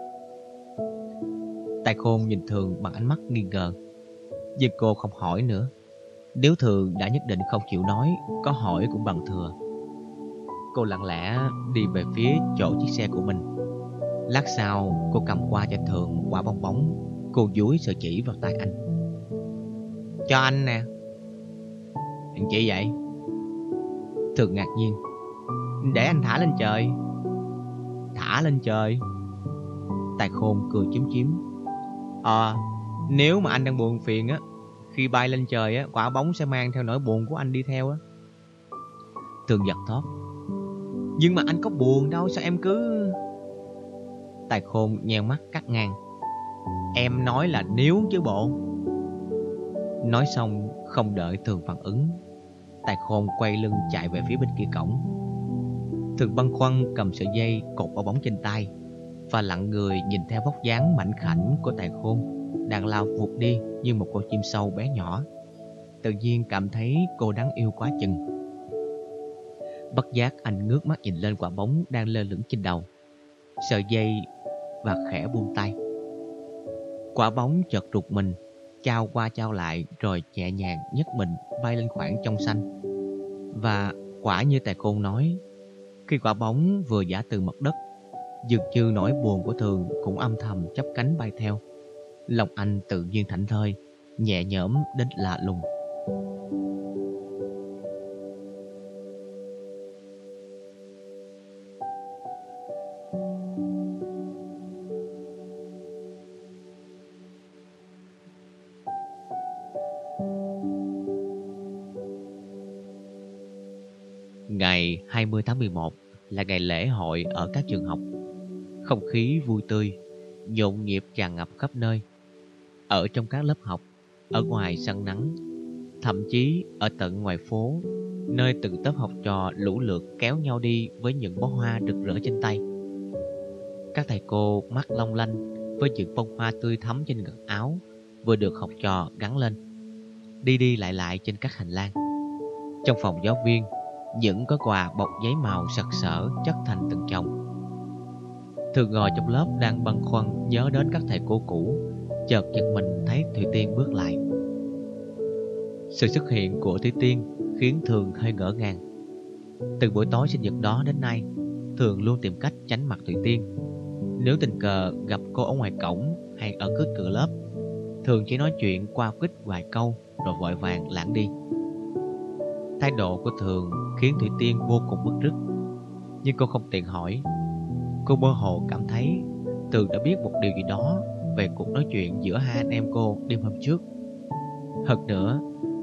Tài Khôn nhìn Thường bằng ánh mắt nghi ngờ, nhưng cô không hỏi nữa. Nếu Thường đã nhất định không chịu nói, có hỏi cũng bằng thừa. Cô lặng lẽ đi về phía chỗ chiếc xe của mình. Lát sau cô cầm qua cho Thường quả bong bóng. Cô dúi sợi chỉ vào tay anh: Cho anh nè. Anh chị vậy? Thường ngạc nhiên: Để anh thả lên trời. Thả lên trời? Tài Khôn cười chúm chím: Ờ, nếu mà anh đang buồn phiền á, khi bay lên trời á, quả bóng sẽ mang theo nỗi buồn của anh đi theo á. Thường giật thót: Nhưng mà anh có buồn đâu, sao em cứ... Tài Khôn nheo mắt cắt ngang: Em nói là nếu chứ bộ. Nói xong không đợi Thường phản ứng, Tài Khôn quay lưng chạy về phía bên kia cổng. Thường băn khoăn cầm sợi dây cột vào bóng trên tay và lặng người nhìn theo vóc dáng mảnh khảnh của Tài Khôn đang lao vụt đi như một con chim sâu bé nhỏ. Tự nhiên cảm thấy cô đáng yêu quá chừng. Bất giác anh ngước mắt nhìn lên quả bóng đang lơ lửng trên đầu sợi dây và khẽ buông tay. Quả bóng chợt rụt mình, chao qua chao lại rồi nhẹ nhàng nhấc mình bay lên khoảng trong xanh. Và quả như Tài Khôn nói, khi quả bóng vừa giã từ mặt đất, dường như nỗi buồn của Thường cũng âm thầm chắp cánh bay theo. Lòng anh tự nhiên thảnh thơi, nhẹ nhõm đến lạ lùng. Ngày hai mươi tháng mười một là ngày lễ hội ở các trường học. Không khí vui tươi, nhộn nhịp tràn ngập khắp nơi. Ở trong các lớp học, ở ngoài sân nắng, thậm chí ở tận ngoài phố, nơi từng tlớp học trò lũ lượt kéo nhau đi với những bó hoa rực rỡ trên tay. Các thầy cô mắt long lanh với những bông hoa tươi thắm trên ngực áo vừa được học trò gắn lên, đi đi lại lại trên các hành lang. Trong phòng giáo viên, những gói quà bọc giấy màu sặc sỡ chất thành từng chồng. Thường ngồi trong lớp đang băn khoăn nhớ đến các thầy cô cũ, chợt giật mình thấy Thủy Tiên bước lại. Sự xuất hiện của Thủy Tiên khiến Thường hơi ngỡ ngàng. Từ buổi tối sinh nhật đó đến nay, Thường luôn tìm cách tránh mặt Thủy Tiên. Nếu tình cờ gặp cô ở ngoài cổng hay ở trước cửa lớp, Thường chỉ nói chuyện qua quýt vài câu rồi vội vàng lãng đi. Thái độ của Thường khiến Thủy Tiên vô cùng bức rứt, nhưng cô không tiện hỏi. Cô mơ hồ cảm thấy Tường đã biết một điều gì đó về cuộc nói chuyện giữa hai anh em cô đêm hôm trước. Hơn nữa,